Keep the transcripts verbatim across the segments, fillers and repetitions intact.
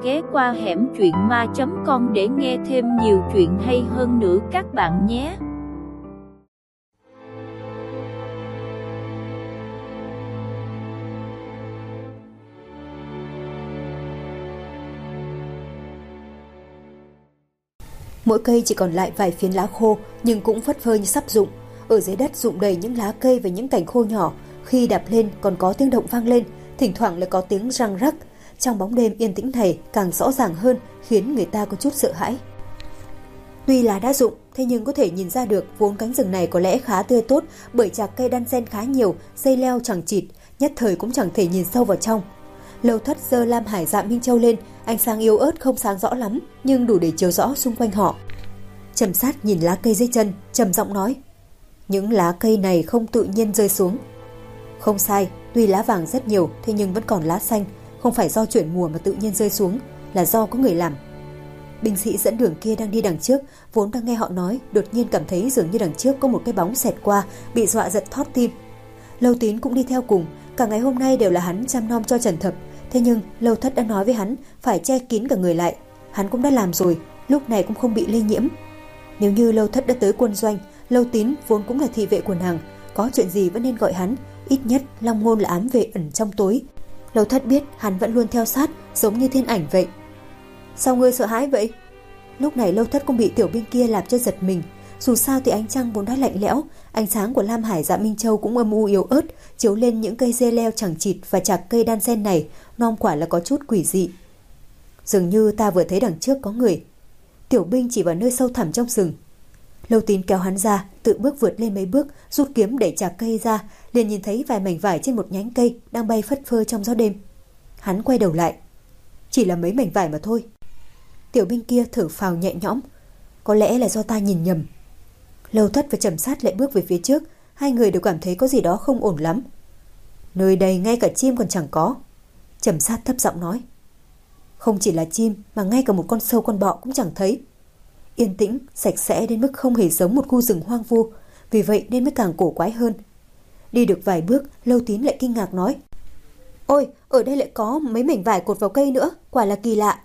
ghé qua hẻm truyện ma chấm com để nghe thêm nhiều chuyện hay hơn nữa các bạn nhé. Mỗi cây chỉ còn lại vài phiến lá khô nhưng cũng phất phơ như sắp rụng. Ở dưới đất rụng đầy những lá cây và những cành khô nhỏ, khi đạp lên còn có tiếng động vang lên, thỉnh thoảng lại có tiếng răng rắc. Trong bóng đêm yên tĩnh này càng rõ ràng hơn, khiến người ta có chút sợ hãi. Tuy lá đã rụng, thế nhưng có thể nhìn ra được vốn cánh rừng này có lẽ khá tươi tốt, bởi chạc cây đan xen khá nhiều, dây leo chằng chịt, nhất thời cũng chẳng thể nhìn sâu vào trong. Lâu Thất giơ lam hải dạ minh châu lên, ánh sáng yếu ớt không sáng rõ lắm, nhưng đủ để chiếu rõ xung quanh họ. Trầm Sát nhìn lá cây dưới chân, trầm giọng nói: những lá cây này không tự nhiên rơi xuống. Không sai, tuy lá vàng rất nhiều, thế nhưng vẫn còn lá xanh, không phải do chuyển mùa mà tự nhiên rơi xuống, là do có người làm. Binh sĩ dẫn đường kia đang đi đằng trước, vốn đang nghe họ nói, đột nhiên cảm thấy dường như đằng trước có một cái bóng xẹt qua, bị dọa giật thót tim. Lâu Tín cũng đi theo cùng, cả ngày hôm nay đều là hắn chăm nom cho Trần Thập, thế nhưng Lâu Thất đã nói với hắn phải che kín cả người lại, hắn cũng đã làm rồi, lúc này cũng không bị lây nhiễm. Nếu như Lâu Thất đã tới quân doanh, Lâu Tín vốn cũng là thị vệ của nàng, có chuyện gì vẫn nên gọi hắn, ít nhất long ngôn là ám vệ ẩn trong tối. Lâu Thất biết hắn vẫn luôn theo sát, giống như thiên ảnh vậy. Sao ngươi sợ hãi vậy? Lúc này Lâu Thất cũng bị tiểu binh kia làm cho giật mình. Dù sao thì ánh trăng vốn đã lạnh lẽo, ánh sáng của lam hải dạ minh châu cũng âm u yếu ớt, chiếu lên những cây dê leo chẳng chịt và chạc cây đan xen này, non quả là có chút quỷ dị. Dường như ta vừa thấy đằng trước có người. Tiểu binh chỉ vào nơi sâu thẳm trong rừng. Lâu Tín kéo hắn ra, tự bước vượt lên mấy bước, rút kiếm để chạc cây ra, liền nhìn thấy vài mảnh vải trên một nhánh cây đang bay phất phơ trong gió đêm. Hắn quay đầu lại, chỉ là mấy mảnh vải mà thôi. Tiểu binh kia thở phào nhẹ nhõm, có lẽ là do ta nhìn nhầm. Lâu Thất và Trầm Sát lại bước về phía trước, hai người đều cảm thấy có gì đó không ổn lắm. Nơi đây ngay cả chim còn chẳng có. Trầm Sát thấp giọng nói. Không chỉ là chim mà ngay cả một con sâu con bọ cũng chẳng thấy. Yên tĩnh, sạch sẽ đến mức không hề giống một khu rừng hoang vu, vì vậy nên mới càng cổ quái hơn. Đi được vài bước, Lâu Tín lại kinh ngạc nói: Ôi, ở đây lại có mấy mảnh vải cột vào cây nữa, quả là kỳ lạ.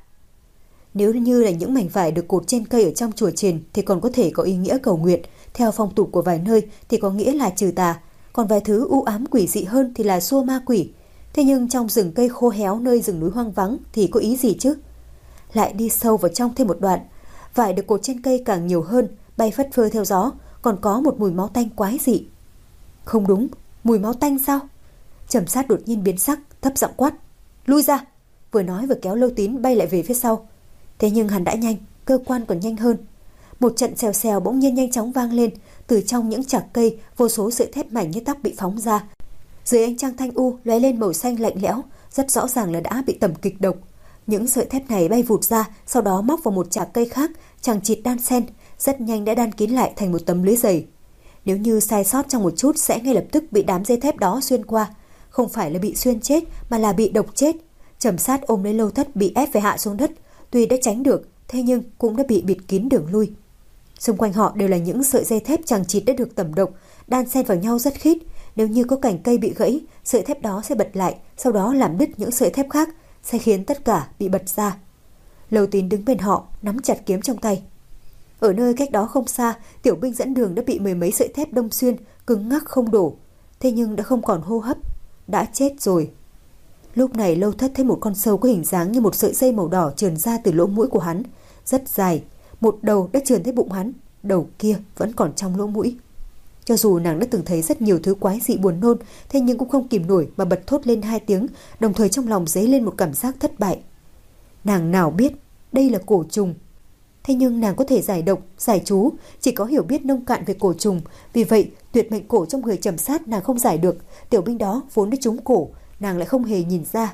Nếu như là những mảnh vải được cột trên cây ở trong chùa chiền thì còn có thể có ý nghĩa cầu nguyện, theo phong tục của vài nơi thì có nghĩa là trừ tà, còn vài thứ u ám quỷ dị hơn thì là xua ma quỷ. Thế nhưng trong rừng cây khô héo nơi rừng núi hoang vắng thì có ý gì chứ? Lại đi sâu vào trong thêm một đoạn, vải được cột trên cây càng nhiều hơn, bay phất phơ theo gió, còn có một mùi máu tanh quái dị. Không đúng, mùi máu tanh sao? Trầm Sát đột nhiên biến sắc, thấp giọng quát: Lui ra! Vừa nói vừa kéo Lâu Tín bay lại về phía sau. Thế nhưng hắn đã nhanh, cơ quan còn nhanh hơn. Một trận xèo xèo bỗng nhiên nhanh chóng vang lên, từ trong những chạc cây vô số sợi thép mảnh như tóc bị phóng ra. Dưới ánh trăng thanh u lóe lên màu xanh lạnh lẽo, rất rõ ràng là đã bị tẩm kịch độc. Những sợi thép này bay vụt ra, sau đó móc vào một chạc cây khác, chằng chịt đan xen, rất nhanh đã đan kín lại thành một tấm lưới dày. Nếu như sai sót trong một chút sẽ ngay lập tức bị đám dây thép đó xuyên qua, không phải là bị xuyên chết mà là bị độc chết. Trầm Sát ôm lấy Lâu Thất bị ép phải hạ xuống đất, tuy đã tránh được, thế nhưng cũng đã bị bịt kín đường lui. Xung quanh họ đều là những sợi dây thép chằng chịt đã được tẩm độc, đan xen vào nhau rất khít. Nếu như có cành cây bị gãy, sợi thép đó sẽ bật lại, sau đó làm đứt những sợi thép khác, sẽ khiến tất cả bị bật ra. Lâu Tín đứng bên họ, nắm chặt kiếm trong tay. Ở nơi cách đó không xa, tiểu binh dẫn đường đã bị mười mấy sợi thép đâm xuyên, cứng ngắc không đổ, thế nhưng đã không còn hô hấp, đã chết rồi. Lúc này Lâu Thất thấy một con sâu có hình dáng như một sợi dây màu đỏ trườn ra từ lỗ mũi của hắn, rất dài, một đầu đã trườn tới bụng hắn, đầu kia vẫn còn trong lỗ mũi. Cho dù nàng đã từng thấy rất nhiều thứ quái dị buồn nôn, thế nhưng cũng không kìm nổi mà bật thốt lên hai tiếng, đồng thời trong lòng dấy lên một cảm giác thất bại. Nàng nào biết đây là cổ trùng. Thế nhưng nàng có thể giải độc, giải chú, chỉ có hiểu biết nông cạn về cổ trùng, vì vậy tuyệt mệnh cổ trong người Trầm Sát nàng không giải được, tiểu binh đó vốn đã trúng cổ, nàng lại không hề nhìn ra.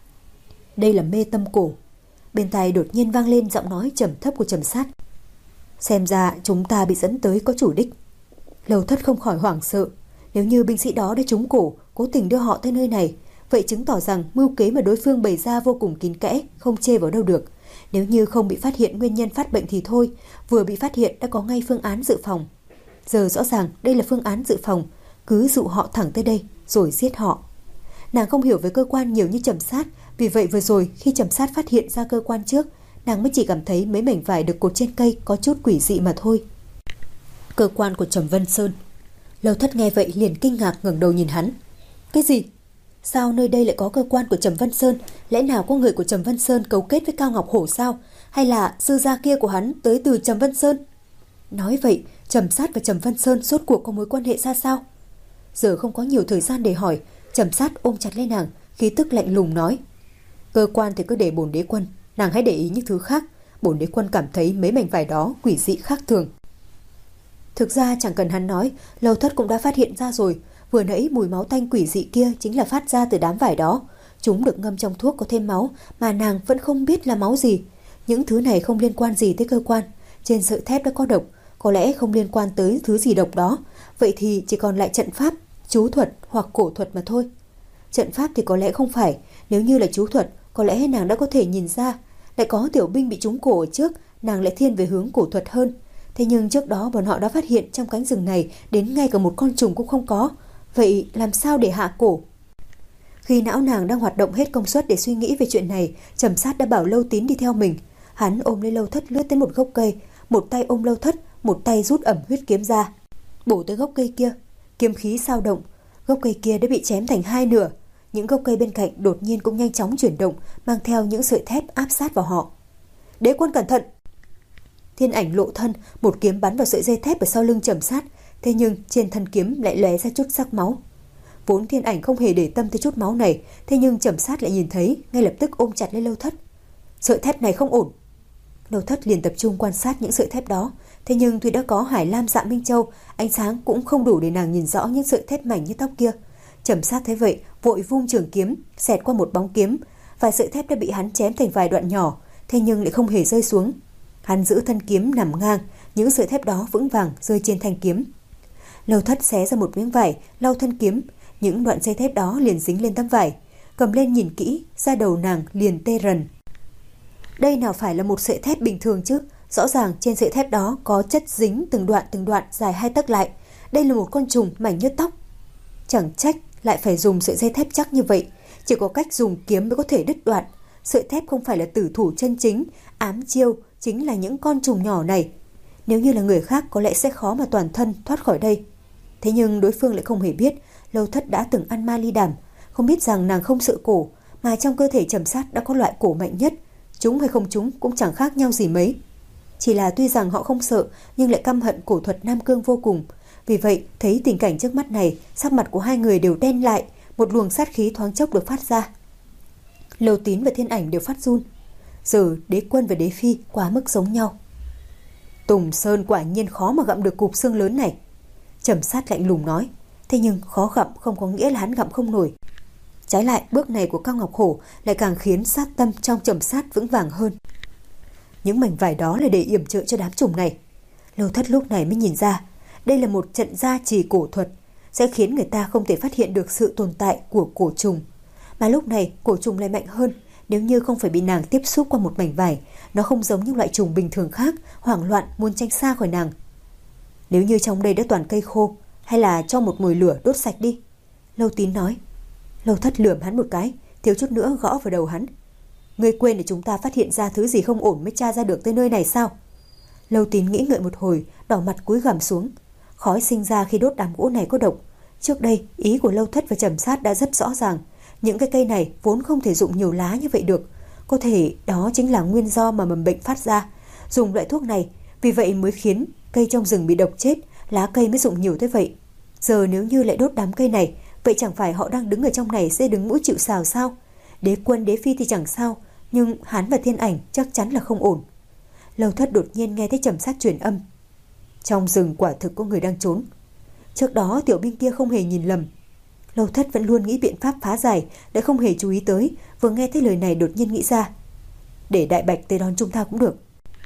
Đây là mê tâm cổ. Bên tai đột nhiên vang lên giọng nói trầm thấp của Trầm Sát. Xem ra chúng ta bị dẫn tới có chủ đích. Lâu Thất không khỏi hoảng sợ. Nếu như binh sĩ đó đã trúng cổ, cố tình đưa họ tới nơi này, vậy chứng tỏ rằng mưu kế mà đối phương bày ra vô cùng kín kẽ, không chê vào đâu được. Nếu như không bị phát hiện nguyên nhân phát bệnh thì thôi, vừa bị phát hiện đã có ngay phương án dự phòng. Giờ rõ ràng đây là phương án dự phòng, cứ dụ họ thẳng tới đây rồi giết họ. Nàng không hiểu về cơ quan nhiều như Trầm Sát, Vì vậy vừa rồi khi Trầm Sát phát hiện ra cơ quan trước, nàng mới chỉ cảm thấy mấy mảnh vải được cột trên cây có chút quỷ dị mà thôi. Cơ quan của Trầm Vân Sơn. Lâu Thất nghe vậy liền kinh ngạc ngẩng đầu nhìn hắn. Cái gì? Sao nơi đây lại có cơ quan của Trầm Vân Sơn? Lẽ nào có người của Trầm Vân Sơn cấu kết với Cao Ngọc Hổ sao? Hay là sư gia kia của hắn tới từ Trầm Vân Sơn? Nói vậy, Trầm Sát và Trầm Vân Sơn rốt cuộc có mối quan hệ ra sao? Giờ không có nhiều thời gian để hỏi, Trầm Sát ôm chặt lấy nàng, khí tức lạnh lùng nói. Cơ quan thì cứ để bổn đế quân, nàng hãy để ý những thứ khác. Bổn đế quân cảm thấy mấy mảnh vải đó quỷ dị khác thường. Thực ra chẳng cần hắn nói, Lâu Thất cũng đã phát hiện ra rồi. Vừa nãy mùi máu tanh quỷ dị kia chính là phát ra từ đám vải đó. Chúng được ngâm trong thuốc có thêm máu, mà nàng vẫn không biết là máu gì. Những thứ này không liên quan gì tới cơ quan. Trên sợi thép đã có độc, có lẽ không liên quan tới thứ gì độc đó. Vậy thì chỉ còn lại trận pháp, chú thuật hoặc cổ thuật mà thôi. Trận pháp thì có lẽ không phải. Nếu như là chú thuật, có lẽ nàng đã có thể nhìn ra. Lại có tiểu binh bị trúng cổ ở trước, nàng lại thiên về hướng cổ thuật hơn. Thế nhưng trước đó bọn họ đã phát hiện trong cánh rừng này đến ngay cả một con trùng cũng không có. Vậy làm sao để hạ cổ? Khi não nàng đang hoạt động hết công suất để suy nghĩ về chuyện này, Trầm Sát đã bảo Lâu Tín đi theo mình. Hắn ôm lấy Lâu Thất lướt tới một gốc cây, một tay ôm Lâu Thất, một tay rút ẩm huyết kiếm ra, bổ tới gốc cây kia. Kiếm khí sao động, gốc cây kia đã bị chém thành hai nửa. Những gốc cây bên cạnh đột nhiên cũng nhanh chóng chuyển động, mang theo những sợi thép áp sát vào họ. Đế quân cẩn thận! Thiên ảnh lộ thân, một kiếm bắn vào sợi dây thép ở sau lưng Trầm Sát. Thế nhưng trên thân kiếm lại lóe ra chút sắc máu. Vốn thiên ảnh không hề để tâm tới chút máu này, thế nhưng Trầm Sát lại nhìn thấy, ngay lập tức ôm chặt lấy Lâu Thất. Sợi thép này không ổn. Lâu Thất liền tập trung quan sát những sợi thép đó. Thế nhưng tuy đã có Hải Lam Dạ Minh Châu, ánh sáng cũng không đủ để nàng nhìn rõ những sợi thép mảnh như tóc kia. Trầm Sát thấy vậy, vội vung trường kiếm, xẹt qua một bóng kiếm. Vài sợi thép đã bị hắn chém thành vài đoạn nhỏ, thế nhưng lại không hề rơi xuống. Hắn giữ thân kiếm nằm ngang, những sợi thép đó vững vàng rơi trên thanh kiếm. Lâu Thất xé ra một miếng vải, lau thân kiếm, những đoạn dây thép đó liền dính lên tấm vải. Cầm lên nhìn kỹ, da đầu nàng liền tê rần. Đây nào phải là một sợi thép bình thường chứ? Rõ ràng trên sợi thép đó có chất dính từng đoạn từng đoạn dài hai tấc lại. Đây là một con trùng mảnh như tóc. Chẳng trách lại phải dùng sợi dây thép chắc như vậy. Chỉ có cách dùng kiếm mới có thể đứt đoạn. Sợi thép không phải là tử thủ chân chính, ám chiêu chính là những con trùng nhỏ này. Nếu như là người khác có lẽ sẽ khó mà toàn thân thoát khỏi đây. Thế nhưng đối phương lại không hề biết Lâu Thất đã từng ăn ma ly đàm, không biết rằng nàng không sợ cổ, mà trong cơ thể Trầm Sát đã có loại cổ mạnh nhất. Chúng hay không chúng cũng chẳng khác nhau gì mấy. Chỉ là tuy rằng họ không sợ, nhưng lại căm hận cổ thuật Nam Cương vô cùng. Vì vậy thấy tình cảnh trước mắt này, sắc mặt của hai người đều đen lại, một luồng sát khí thoáng chốc được phát ra. Lâu Tín và Thiên Ảnh đều phát run. Giờ đế quân và đế phi quá mức giống nhau. Tùng Sơn quả nhiên khó mà gặm được cục xương lớn này. Trầm Sát lạnh lùng nói. Thế nhưng khó gặm không có nghĩa là hắn gặm không nổi. Trái lại, bước này của Cao Ngọc Hổ lại càng khiến sát tâm trong Trầm Sát vững vàng hơn. Những mảnh vải đó là để yểm trợ cho đám trùng này. Lâu Thất lúc này mới nhìn ra, đây là một trận gia trì cổ thuật, sẽ khiến người ta không thể phát hiện được sự tồn tại của cổ trùng. Mà lúc này cổ trùng lại mạnh hơn. Nếu như không phải bị nàng tiếp xúc qua một mảnh vải, nó không giống những loại trùng bình thường khác, hoảng loạn muốn tránh xa khỏi nàng. Nếu như trong đây đã toàn cây khô, hay là cho một mồi lửa đốt sạch đi. Lâu Tín nói. Lâu Thất lườm hắn một cái, thiếu chút nữa gõ vào đầu hắn. Ngươi quên để chúng ta phát hiện ra thứ gì không ổn mới tra ra được tới nơi này sao? Lâu Tín nghĩ ngợi một hồi, đỏ mặt cúi gằm xuống. Khói sinh ra khi đốt đám gỗ này có độc. Trước đây ý của Lâu Thất và Trầm Sát đã rất rõ ràng. Những cái cây này vốn không thể dụng nhiều lá như vậy được. Có thể đó chính là nguyên do mà mầm bệnh phát ra. Dùng loại thuốc này, vì vậy mới khiến cây trong rừng bị độc chết, lá cây mới dụng nhiều tới vậy. Giờ nếu như lại đốt đám cây này, vậy chẳng phải họ đang đứng ở trong này sẽ đứng mũi chịu sào sao? Đế quân đế phi thì chẳng sao, nhưng hắn và Thiên Ảnh chắc chắn là không ổn. Lâu Thất đột nhiên nghe thấy Trầm Sát truyền âm. Trong rừng quả thực có người đang trốn. Trước đó tiểu binh kia không hề nhìn lầm. Lâu Thất vẫn luôn nghĩ biện pháp phá giải, đã không hề chú ý tới, vừa nghe thấy lời này đột nhiên nghĩ ra. Để Đại Bạch tới đón chúng ta cũng được.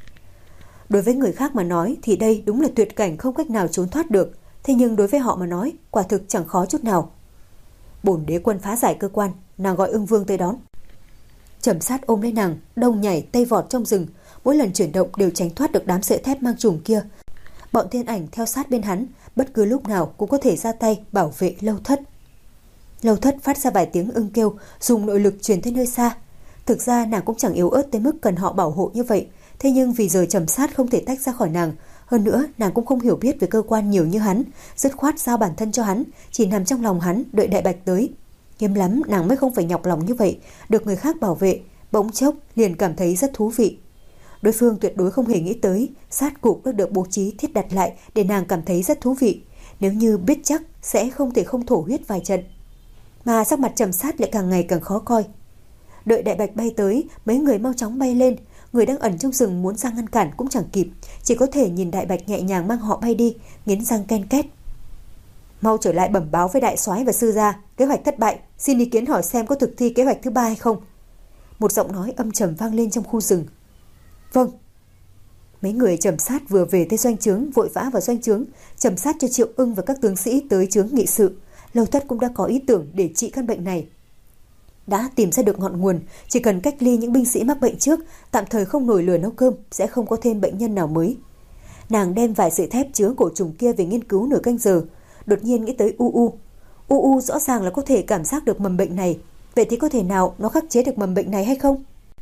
Đối với người khác mà nói thì đây đúng là tuyệt cảnh không cách nào trốn thoát được. Thế nhưng đối với họ mà nói, quả thực chẳng khó chút nào. Bổn đế quân phá giải cơ quan, nàng gọi Ưng Vương tới đón. Trầm Sát ôm lấy nàng, đông nhảy tây vọt trong rừng, mỗi lần chuyển động đều tránh thoát được đám sợi thép mang trùng kia. Bọn Thiên Ảnh theo sát bên hắn, bất cứ lúc nào cũng có thể ra tay bảo vệ Lâu Thất. Lâu Thất phát ra vài tiếng ưng kêu, dùng nội lực truyền tới nơi xa. Thực ra nàng cũng chẳng yếu ớt tới mức cần họ bảo hộ như vậy. Thế nhưng vì giờ Trầm Sát không thể tách ra khỏi nàng. Hơn nữa nàng cũng không hiểu biết về cơ quan nhiều như hắn, dứt khoát giao bản thân cho hắn, chỉ nằm trong lòng hắn đợi Đại Bạch tới. Hiếm lắm nàng mới không phải nhọc lòng như vậy, được người khác bảo vệ, bỗng chốc liền cảm thấy rất thú vị. Đối phương tuyệt đối không hề nghĩ tới sát cục đã được bố trí thiết đặt lại để nàng cảm thấy rất thú vị. Nếu như biết chắc sẽ không thể không thổ huyết vài trận. Mà sắc mặt Trầm Sát lại càng ngày càng khó coi. Đợi Đại Bạch bay tới, mấy người mau chóng bay lên. Người đang ẩn trong rừng muốn ra ngăn cản cũng chẳng kịp, chỉ có thể nhìn Đại Bạch nhẹ nhàng mang họ bay đi, nghiến răng ken két. Mau trở lại bẩm báo với đại soái và sư gia, kế hoạch thất bại, xin ý kiến hỏi xem có thực thi kế hoạch thứ ba hay không. Một giọng nói âm trầm vang lên trong khu rừng. Vâng. Mấy người Trầm Sát vừa về tới doanh trướng, vội vã vào doanh trướng, Trầm Sát cho Triệu Ưng và các tướng sĩ tới trướng nghị sự. Lâu Thất cũng đã có ý tưởng để trị căn bệnh này. Đã tìm ra được ngọn nguồn, chỉ cần cách ly những binh sĩ mắc bệnh trước, tạm thời không nổi lửa nấu cơm, sẽ không có thêm bệnh nhân nào mới. Nàng đem vài sợi thép chứa cổ trùng kia về nghiên cứu nửa canh giờ, đột nhiên nghĩ tới U U. U U rõ ràng là có thể cảm giác được mầm bệnh này, vậy thì có thể nào nó khắc chế được mầm bệnh này hay không?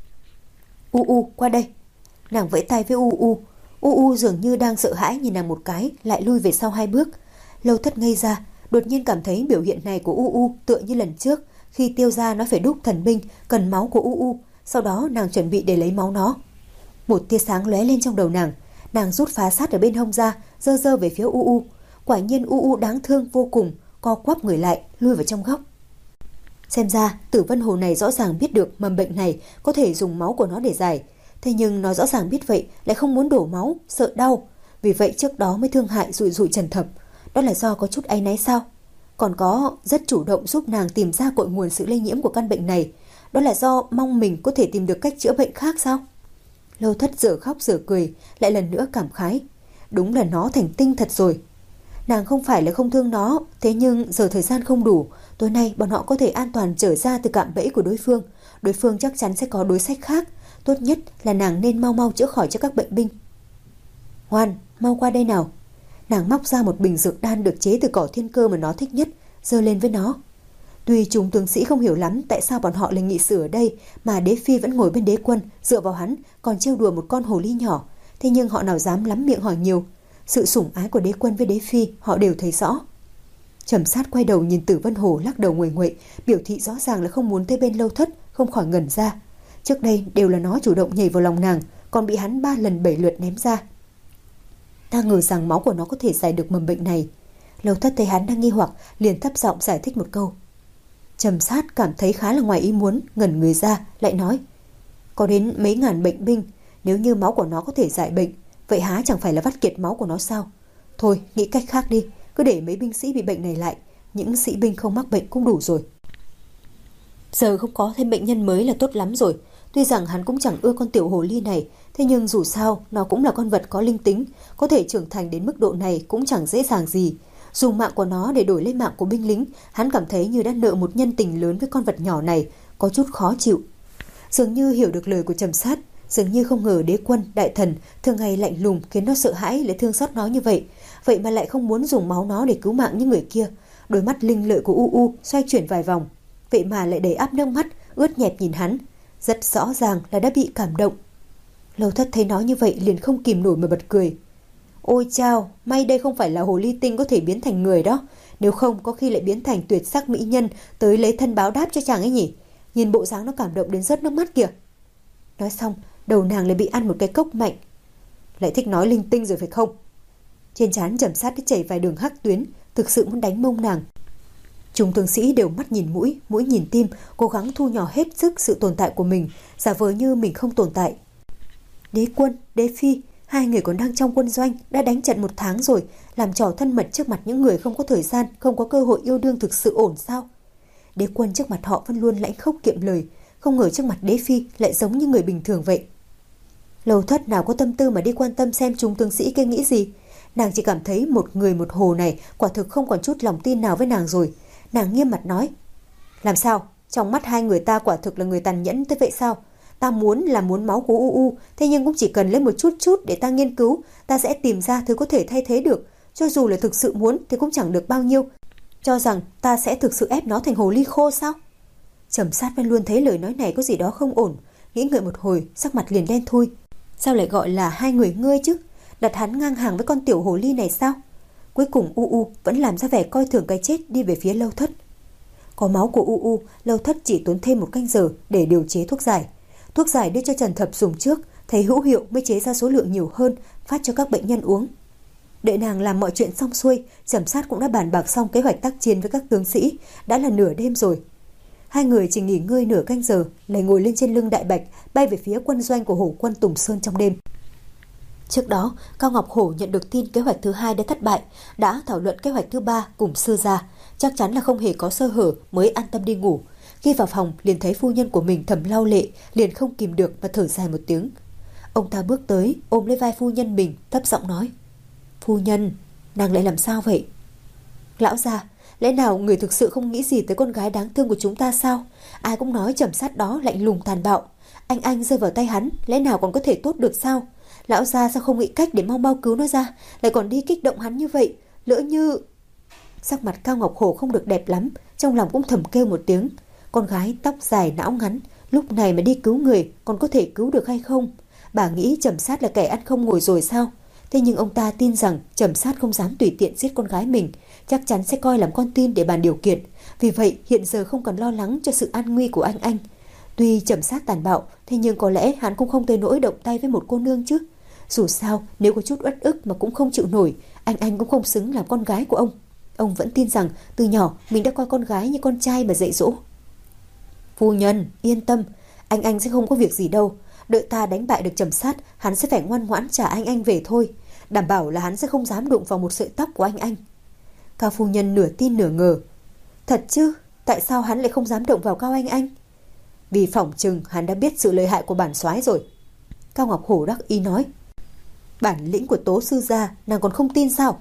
U U, qua đây. Nàng vẫy tay với U U. U U dường như đang sợ hãi nhìn nàng một cái, lại lui về sau hai bước. Lâu Thất ngây ra, đột nhiên cảm thấy biểu hiện này của U U tựa như lần trước, khi Tiêu gia nói phải đúc thần binh, cần máu của U U, sau đó nàng chuẩn bị để lấy máu nó. Một tia sáng lóe lên trong đầu nàng, nàng rút phá sát ở bên hông ra, giơ giơ về phía U U. Quả nhiên U U đáng thương vô cùng, co quắp người lại, lui vào trong góc. Xem ra Tử Vân Hồ này rõ ràng biết được mầm bệnh này có thể dùng máu của nó để giải, thế nhưng nó rõ ràng biết vậy lại không muốn đổ máu, sợ đau, vì vậy trước đó mới thương hại dụi dụi Trần Thập. Đó là do có chút áy náy sao? Còn có rất chủ động giúp nàng tìm ra cội nguồn sự lây nhiễm của căn bệnh này, đó là do mong mình có thể tìm được cách chữa bệnh khác sao? Lâu Thất dở khóc dở cười, lại lần nữa cảm khái, đúng là nó thành tinh thật rồi. Nàng không phải là không thương nó, thế nhưng giờ thời gian không đủ, tối nay bọn họ có thể an toàn trở ra từ cạm bẫy của đối phương, đối phương chắc chắn sẽ có đối sách khác, tốt nhất là nàng nên mau mau chữa khỏi cho các bệnh binh. Ngoan, mau qua đây nào. Nàng móc ra một bình dược đan được chế từ cỏ thiên cơ mà nó thích nhất, giơ lên với nó. Tuy chúng tướng sĩ không hiểu lắm tại sao bọn họ lại nghị sự ở đây, mà Đế Phi vẫn ngồi bên Đế Quân, dựa vào hắn, còn trêu đùa một con hồ ly nhỏ, thế nhưng họ nào dám lắm miệng hỏi nhiều. Sự sủng ái của Đế Quân với Đế Phi họ đều thấy rõ. Trầm Sát quay đầu nhìn Tử Vân Hồ lắc đầu nguầy nguậy, biểu thị rõ ràng là không muốn tới bên Lâu Thất, không khỏi ngẩn ra. Trước đây đều là nó chủ động nhảy vào lòng nàng, còn bị hắn ba lần bảy lượt ném ra. Ta ngờ rằng máu của nó có thể giải được mầm bệnh này. Lâu Thất thấy hắn đang nghi hoặc, liền thấp giọng giải thích một câu. Trầm Sát cảm thấy khá là ngoài ý muốn, ngẩn người ra, lại nói: có đến mấy ngàn bệnh binh, nếu như máu của nó có thể giải bệnh, vậy há chẳng phải là vắt kiệt máu của nó sao? Thôi, nghĩ cách khác đi, cứ để mấy binh sĩ bị bệnh này lại, những sĩ binh không mắc bệnh cũng đủ rồi. Giờ không có thêm bệnh nhân mới là tốt lắm rồi. Tuy rằng hắn cũng chẳng ưa con tiểu hồ ly này, thế nhưng dù sao nó cũng là con vật có linh tính, có thể trưởng thành đến mức độ này cũng chẳng dễ dàng gì. Dùng mạng của nó để đổi lấy mạng của binh lính, hắn cảm thấy như đã nợ một nhân tình lớn với con vật nhỏ này, có chút khó chịu. Dường như hiểu được lời của Trầm Sát, dường như không ngờ Đế Quân, đại thần thường ngày lạnh lùng khiến nó sợ hãi lại thương xót nó như vậy, vậy mà lại không muốn dùng máu nó để cứu mạng những người kia. Đôi mắt linh lợi của U U xoay chuyển vài vòng, vậy mà lại đầy áp nước mắt, ướt nhẹp nhìn hắn, rất rõ ràng là đã bị cảm động. Lâu Thất thấy nó như vậy liền không kìm nổi mà bật cười. Ôi chao, may đây không phải là hồ ly tinh có thể biến thành người đó, nếu không có khi lại biến thành tuyệt sắc mỹ nhân tới lấy thân báo đáp cho chàng ấy nhỉ. Nhìn bộ dáng nó cảm động đến rớt nước mắt kìa. Nói xong, đầu nàng lại bị ăn một cái cốc mạnh. Lại thích nói linh tinh rồi phải không? Trên trán Trầm Sát đã chảy vài đường hắc tuyến, thực sự muốn đánh mông nàng. Chúng tướng sĩ đều mắt nhìn mũi, mũi nhìn tim, cố gắng thu nhỏ hết sức sự tồn tại của mình, giả vờ như mình không tồn tại. Đế Quân, Đế Phi, hai người còn đang trong quân doanh, đã đánh trận một tháng rồi, làm trò thân mật trước mặt những người không có thời gian, không có cơ hội yêu đương thực sự ổn sao? Đế Quân trước mặt họ vẫn luôn lãnh khốc kiệm lời, không ngờ trước mặt Đế Phi lại giống như người bình thường vậy. Lâu Thất nào có tâm tư mà đi quan tâm xem chúng tướng sĩ kia nghĩ gì. Nàng chỉ cảm thấy một người một hồ này quả thực không còn chút lòng tin nào với nàng rồi. Nàng nghiêm mặt nói: làm sao? Trong mắt hai người ta quả thực là người tàn nhẫn tới vậy sao? Ta muốn là muốn máu của U U, thế nhưng cũng chỉ cần lấy một chút chút để ta nghiên cứu, ta sẽ tìm ra thứ có thể thay thế được. Cho dù là thực sự muốn thì cũng chẳng được bao nhiêu. Cho rằng ta sẽ thực sự ép nó thành hồ ly khô sao? Trầm Sát vẫn luôn thấy lời nói này có gì đó không ổn, nghĩ ngợi một hồi, sắc mặt liền đen thui. Sao lại gọi là hai người ngươi chứ? Đặt hắn ngang hàng với con tiểu hồ ly này sao? Cuối cùng U U vẫn làm ra vẻ coi thường cái chết, đi về phía Lâu Thất. Có máu của U U, Lâu Thất chỉ tốn thêm một canh giờ để điều chế thuốc giải. Thuốc giải đưa cho Trần Thập dùng trước, thấy hữu hiệu mới chế ra số lượng nhiều hơn, phát cho các bệnh nhân uống. Đợi nàng làm mọi chuyện xong xuôi, Trầm Sát cũng đã bàn bạc xong kế hoạch tác chiến với các tướng sĩ, đã là nửa đêm rồi. Hai người chỉ nghỉ ngơi nửa canh giờ, lại ngồi lên trên lưng Đại Bạch, bay về phía quân doanh của Hổ quân Tùng Sơn trong đêm. Trước đó, Cao Ngọc Hổ nhận được tin kế hoạch thứ hai đã thất bại, đã thảo luận kế hoạch thứ ba cùng Sư gia, chắc chắn là không hề có sơ hở mới an tâm đi ngủ. Khi vào phòng liền thấy phu nhân của mình thầm lau lệ, liền không kìm được mà thở dài một tiếng. Ông ta bước tới, ôm lấy vai phu nhân mình, thấp giọng nói: "Phu nhân, nàng lại làm sao vậy?" "Lão gia, lẽ nào người thực sự không nghĩ gì tới con gái đáng thương của chúng ta sao? Ai cũng nói Trầm Sát đó lạnh lùng tàn bạo. Anh anh rơi vào tay hắn, lẽ nào còn có thể tốt được sao? Lão gia sao không nghĩ cách để mau mau cứu nó ra, lại còn đi kích động hắn như vậy? Lỡ như..." Sắc mặt Cao Ngọc Hổ không được đẹp lắm, trong lòng cũng thầm kêu một tiếng. Con gái tóc dài não ngắn, lúc này mà đi cứu người còn có thể cứu được hay không? Bà nghĩ Trầm Sát là kẻ ăn không ngồi rồi sao? Thế nhưng ông ta tin rằng Trầm Sát không dám tùy tiện giết con gái mình, chắc chắn sẽ coi làm con tin để bàn điều kiện. Vì vậy hiện giờ không cần lo lắng cho sự an nguy của anh anh. Tuy Trầm Sát tàn bạo, thế nhưng có lẽ hắn cũng không tới nỗi động tay với một cô nương chứ. Dù sao, nếu có chút uất ức mà cũng không chịu nổi, anh anh cũng không xứng làm con gái của ông. Ông vẫn tin rằng từ nhỏ mình đã coi con gái như con trai mà dạy dỗ. "Phu nhân, yên tâm, anh anh sẽ không có việc gì đâu. Đợi ta đánh bại được Trầm Sát, hắn sẽ phải ngoan ngoãn trả anh anh về thôi. Đảm bảo là hắn sẽ không dám đụng vào một sợi tóc của anh anh." Cao phu nhân nửa tin nửa ngờ. "Thật chứ? Tại sao hắn lại không dám động vào Cao anh anh?" "Vì phỏng chừng hắn đã biết sự lợi hại của bản soái rồi." Cao Ngọc Hổ đắc ý nói. "Bản lĩnh của Tố sư gia nàng còn không tin sao?"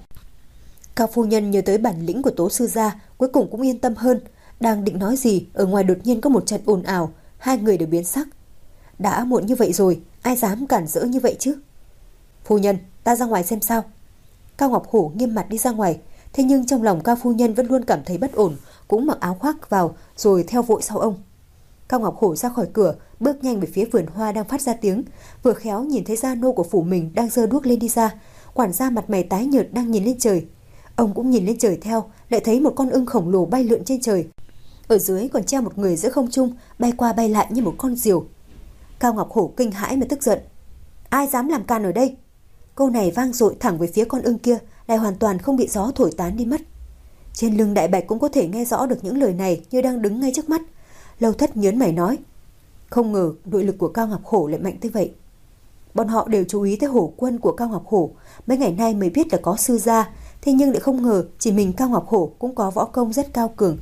Cao phu nhân nhớ tới bản lĩnh của Tố sư gia, cuối cùng cũng yên tâm hơn. Đang định nói gì, ở ngoài đột nhiên có một trận ồn ào, hai người đều biến sắc. Đã muộn như vậy rồi, ai dám cản rỡ như vậy chứ? "Phu nhân, ta ra ngoài xem sao." Cao Ngọc Hổ nghiêm mặt đi ra ngoài, thế nhưng trong lòng Cao phu nhân vẫn luôn cảm thấy bất ổn, cũng mặc áo khoác vào rồi theo vội sau ông. Cao Ngọc Hổ ra khỏi cửa, bước nhanh về phía vườn hoa đang phát ra tiếng, vừa khéo nhìn thấy gia nô của phủ mình đang giơ đuốc lên đi ra. Quản gia mặt mày tái nhợt đang nhìn lên trời. Ông cũng nhìn lên trời theo, lại thấy một con ưng khổng lồ bay lượn trên trời. Ở dưới còn treo một người giữa không trung, bay qua bay lại như một con diều. Cao Ngọc Hổ kinh hãi mà tức giận. "Ai dám làm càn ở đây?" Câu này vang dội thẳng về phía con ưng kia, lại hoàn toàn không bị gió thổi tán đi mất. Trên lưng Đại Bạch cũng có thể nghe rõ được những lời này như đang đứng ngay trước mắt. Lâu Thất nhớn mày nói: "Không ngờ nội lực của Cao Ngọc Hổ lại mạnh tới vậy." Bọn họ đều chú ý tới hổ quân của Cao Ngọc Hổ, mấy ngày nay mới biết là có sư gia, thế nhưng lại không ngờ chỉ mình Cao Ngọc Hổ cũng có võ công rất cao cường.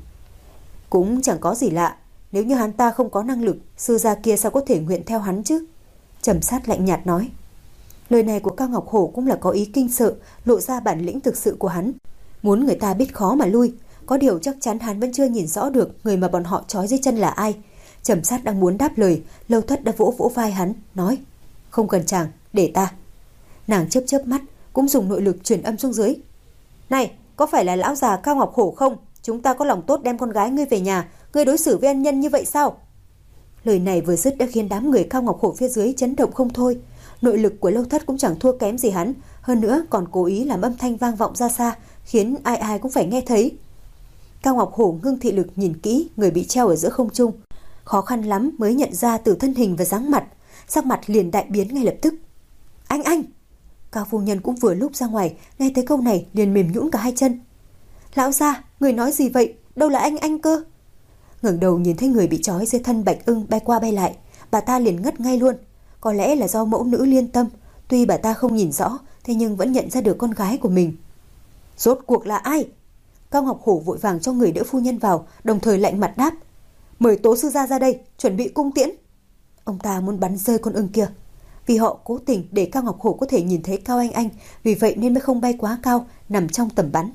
Cũng chẳng có gì lạ, nếu như hắn ta không có năng lực, sư gia kia sao có thể nguyện theo hắn chứ? Trầm Sát lạnh nhạt nói. Lời này của Cao Ngọc Hổ cũng là có ý kinh sợ, lộ ra bản lĩnh thực sự của hắn. Muốn người ta biết khó mà lui, có điều chắc chắn hắn vẫn chưa nhìn rõ được người mà bọn họ trói dưới chân là ai. Trầm Sát đang muốn đáp lời, Lâu Thất đã vỗ vỗ vai hắn, nói: "Không cần chàng, để ta." Nàng chớp chớp mắt, cũng dùng nội lực truyền âm xuống dưới. "Này, có phải là lão già Cao Ngọc Hổ không? Chúng ta có lòng tốt đem con gái ngươi về nhà, ngươi đối xử với ân nhân như vậy sao?" Lời này vừa dứt đã khiến đám người Cao Ngọc Hổ phía dưới chấn động không thôi. Nội lực của Lâu Thất cũng chẳng thua kém gì hắn, hơn nữa còn cố ý làm âm thanh vang vọng ra xa, khiến ai ai cũng phải nghe thấy. Cao Ngọc Hổ ngưng thị lực nhìn kỹ người bị treo ở giữa không trung, khó khăn lắm mới nhận ra từ thân hình và dáng mặt, sắc mặt liền đại biến ngay lập tức. "Anh anh!" Cao phu nhân cũng vừa lúc ra ngoài, nghe thấy câu này liền mềm nhũn cả hai chân. "Lão gia, người nói gì vậy? Đâu là anh anh cơ?" Ngẩng đầu nhìn thấy người bị trói dưới thân Bạch Ưng bay qua bay lại, bà ta liền ngất ngay luôn. Có lẽ là do mẫu nữ liên tâm, tuy bà ta không nhìn rõ, thế nhưng vẫn nhận ra được con gái của mình. "Rốt cuộc là ai?" Cao Ngọc Hổ vội vàng cho người đỡ phu nhân vào, đồng thời lạnh mặt đáp: "Mời Tố sư gia ra đây, chuẩn bị cung tiễn." Ông ta muốn bắn rơi con ưng kia. Vì họ cố tình để Cao Ngọc Hổ có thể nhìn thấy Cao Anh Anh, vì vậy nên mới không bay quá cao, nằm trong tầm bắn.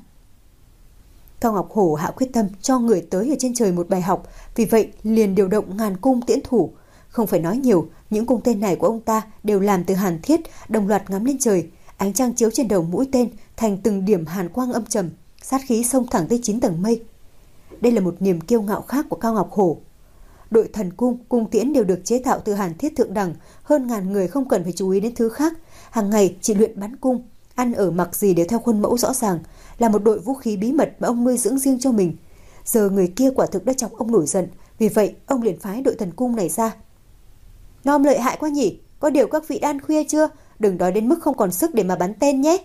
Cao Ngọc Hổ hạ quyết tâm cho người tới ở trên trời một bài học, vì vậy liền điều động ngàn cung tiễn thủ. Không phải nói nhiều, những cung tên này của ông ta đều làm từ hàn thiết, đồng loạt ngắm lên trời, ánh trăng chiếu trên đầu mũi tên thành từng điểm hàn quang âm trầm, sát khí xông thẳng tới chín tầng mây. Đây là một niềm kiêu ngạo khác của Cao Ngọc Hổ. Đội thần cung, cung tiễn đều được chế tạo từ hàn thiết thượng đẳng, hơn ngàn người không cần phải chú ý đến thứ khác. Hàng ngày chỉ luyện bắn cung, ăn ở mặc gì đều theo khuôn mẫu rõ ràng, là một đội vũ khí bí mật mà ông nuôi dưỡng riêng cho mình. Giờ người kia quả thực đã chọc ông nổi giận, vì vậy ông liền phái đội thần cung này ra. Nom lợi hại quá nhỉ, có điều các vị đan khuya chưa? Đừng đói đến mức không còn sức để mà bắn tên nhé.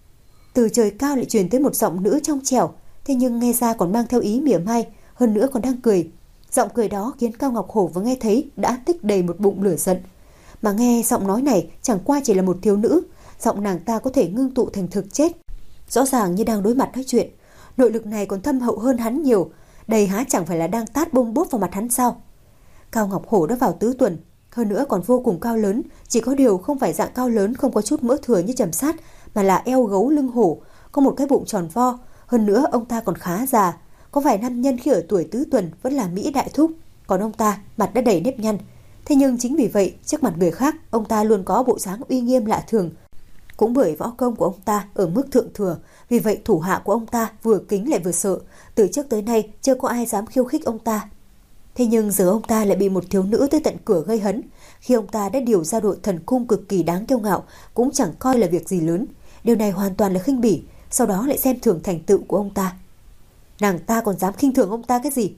Từ trời cao lại truyền tới một giọng nữ trong trẻo, thế nhưng nghe ra còn mang theo ý mỉa mai, hơn nữa còn đang cười. Giọng cười đó khiến Cao Ngọc Hổ vừa nghe thấy đã tích đầy một bụng lửa giận. Mà nghe giọng nói này chẳng qua chỉ là một thiếu nữ, giọng nàng ta có thể ngưng tụ thành thực chết. Rõ ràng như đang đối mặt nói chuyện, nội lực này còn thâm hậu hơn hắn nhiều, đây há chẳng phải là đang tát bông bốp vào mặt hắn sao? Cao Ngọc Hổ đã vào tứ tuần, hơn nữa còn vô cùng cao lớn, chỉ có điều không phải dạng cao lớn không có chút mỡ thừa như Trầm Sát, mà là eo gấu lưng hổ, có một cái bụng tròn vo, hơn nữa ông ta còn khá già. Có vài nam nhân khi ở tuổi tứ tuần vẫn là Mỹ đại thúc, còn ông ta mặt đã đầy nếp nhăn. Thế nhưng chính vì vậy, trước mặt người khác, ông ta luôn có bộ dáng uy nghiêm lạ thường. Cũng bởi võ công của ông ta ở mức thượng thừa, vì vậy thủ hạ của ông ta vừa kính lại vừa sợ, từ trước tới nay chưa có ai dám khiêu khích ông ta. Thế nhưng giờ ông ta lại bị một thiếu nữ tới tận cửa gây hấn. Khi ông ta đã điều ra đội thần cung cực kỳ đáng kiêu ngạo, cũng chẳng coi là việc gì lớn. Điều này hoàn toàn là khinh bỉ, sau đó lại xem thường thành tựu của ông ta. Nàng ta còn dám khinh thường ông ta cái gì?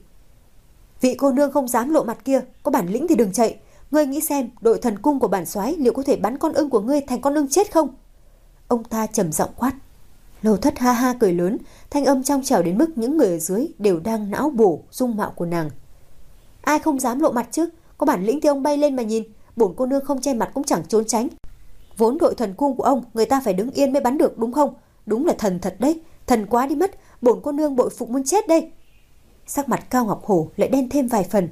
Vị cô nương không dám lộ mặt kia, có bản lĩnh thì đừng chạy. Ngươi nghĩ xem, đội thần cung của bản soái liệu có thể bắn con ưng của ngươi thành con ưng chết không? Ông ta trầm giọng quát. Lầu Thất ha ha cười lớn, thanh âm trong trẻo đến mức những người ở dưới đều đang não bổ dung mạo của nàng. Ai không dám lộ mặt chứ? Có bản lĩnh thì ông bay lên mà nhìn, bổn cô nương không che mặt cũng chẳng trốn tránh. Vốn đội thần cung của ông, người ta phải đứng yên mới bắn được đúng không? Đúng là thần thật đấy, thần quá đi mất, bổn cô nương bội phục muốn chết đây. Sắc mặt Cao Ngọc Hổ lại đen thêm vài phần.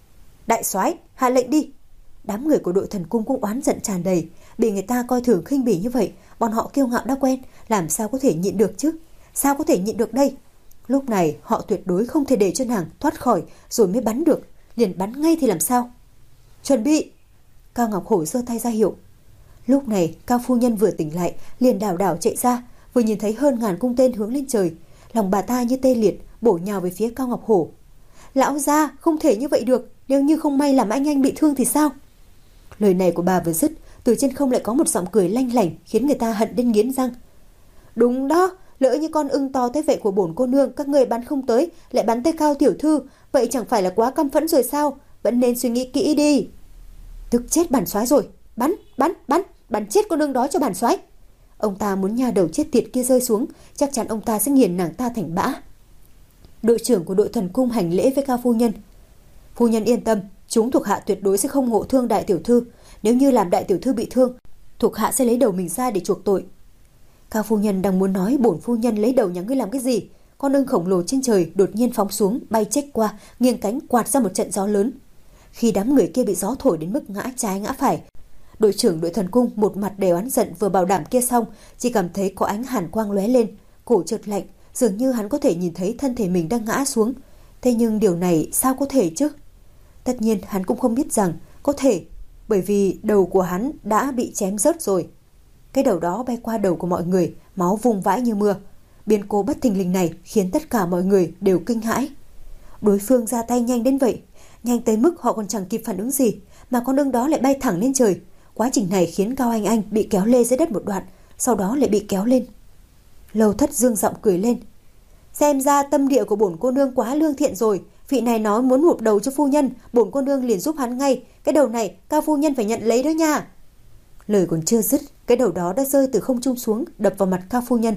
Đại soái, hạ lệnh đi. Đám người của đội thần cung cũng oán giận tràn đầy, bị người ta coi thường khinh bỉ như vậy, bọn họ kiêu ngạo đã quen, làm sao có thể nhịn được chứ? Sao có thể nhịn được đây? Lúc này họ tuyệt đối không thể để cho nàng thoát khỏi rồi mới bắn được, liền bắn ngay thì làm sao? Chuẩn bị. Cao Ngọc Hổ giơ tay ra hiệu. Lúc này Cao phu nhân vừa tỉnh lại, liền đảo đảo chạy ra, vừa nhìn thấy hơn ngàn cung tên hướng lên trời, lòng bà ta như tê liệt, bổ nhào về phía Cao Ngọc Hổ. Lão gia, không thể như vậy được, nếu như không may làm anh anh bị thương thì sao? Lời này của bà vừa dứt, từ trên không lại có một giọng cười lanh lảnh khiến người ta hận đến nghiến răng. Đúng đó, lỡ như con ưng to thế vệ của bổn cô nương các người bắn không tới, lại bắn tới Cao tiểu thư, vậy chẳng phải là quá căm phẫn rồi sao? Vẫn nên suy nghĩ kỹ đi. Tức chết bản soái rồi, bắn, bắn, bắn, bắn chết con ưng đó cho bản soái. Ông ta muốn nhà đầu chết tiệt kia rơi xuống, chắc chắn ông ta sẽ nghiền nàng ta thành bã. Đội trưởng của đội thần cung hành lễ với Cao phu nhân. Phu nhân yên tâm, chúng thuộc hạ tuyệt đối sẽ không ngộ thương đại tiểu thư. Nếu như làm đại tiểu thư bị thương, thuộc hạ sẽ lấy đầu mình ra để chuộc tội. Cao phu nhân đang muốn nói bổn phu nhân lấy đầu nhà ngươi làm cái gì, con ưng khổng lồ trên trời đột nhiên phóng xuống, bay chếch qua, nghiêng cánh quạt ra một trận gió lớn. Khi đám người kia bị gió thổi đến mức ngã trái ngã phải, đội trưởng đội thần cung một mặt đều oán giận vừa bảo đảm kia xong, chỉ cảm thấy có ánh hàn quang lóe lên, cổ chợt lạnh, dường như hắn có thể nhìn thấy thân thể mình đang ngã xuống. Thế nhưng điều này sao có thể chứ? Tất nhiên hắn cũng không biết rằng có thể, bởi vì đầu của hắn đã bị chém rớt rồi. Cái đầu đó bay qua đầu của mọi người, máu vung vãi như mưa. Biến cố bất thình lình này khiến tất cả mọi người đều kinh hãi. Đối phương ra tay nhanh đến vậy, nhanh tới mức họ còn chẳng kịp phản ứng gì, mà con ưng đó lại bay thẳng lên trời. Quá trình này khiến Cao Anh Anh bị kéo lê dưới đất một đoạn, sau đó lại bị kéo lên. Lầu Thất dương giọng cười lên. Xem ra tâm địa của bổn cô nương quá lương thiện rồi. Vị này nói muốn hụp đầu cho phu nhân, bổn cô nương liền giúp hắn ngay. Cái đầu này Cao phu nhân phải nhận lấy đó nha. Lời còn chưa dứt, cái đầu đó đã rơi từ không trung xuống, đập vào mặt Cao phu nhân.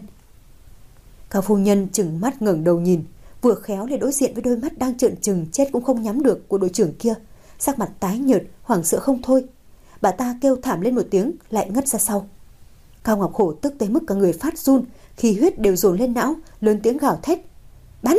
Cao phu nhân trừng mắt ngẩng đầu nhìn, vừa khéo lại đối diện với đôi mắt đang trợn trừng chết cũng không nhắm được của đội trưởng kia, sắc mặt tái nhợt, hoảng sợ không thôi. Bà ta kêu thảm lên một tiếng, lại ngất ra sau. Cao Ngọc Hổ tức tới mức cả người phát run, khí huyết đều dồn lên não, lớn tiếng gào thét. Bắn!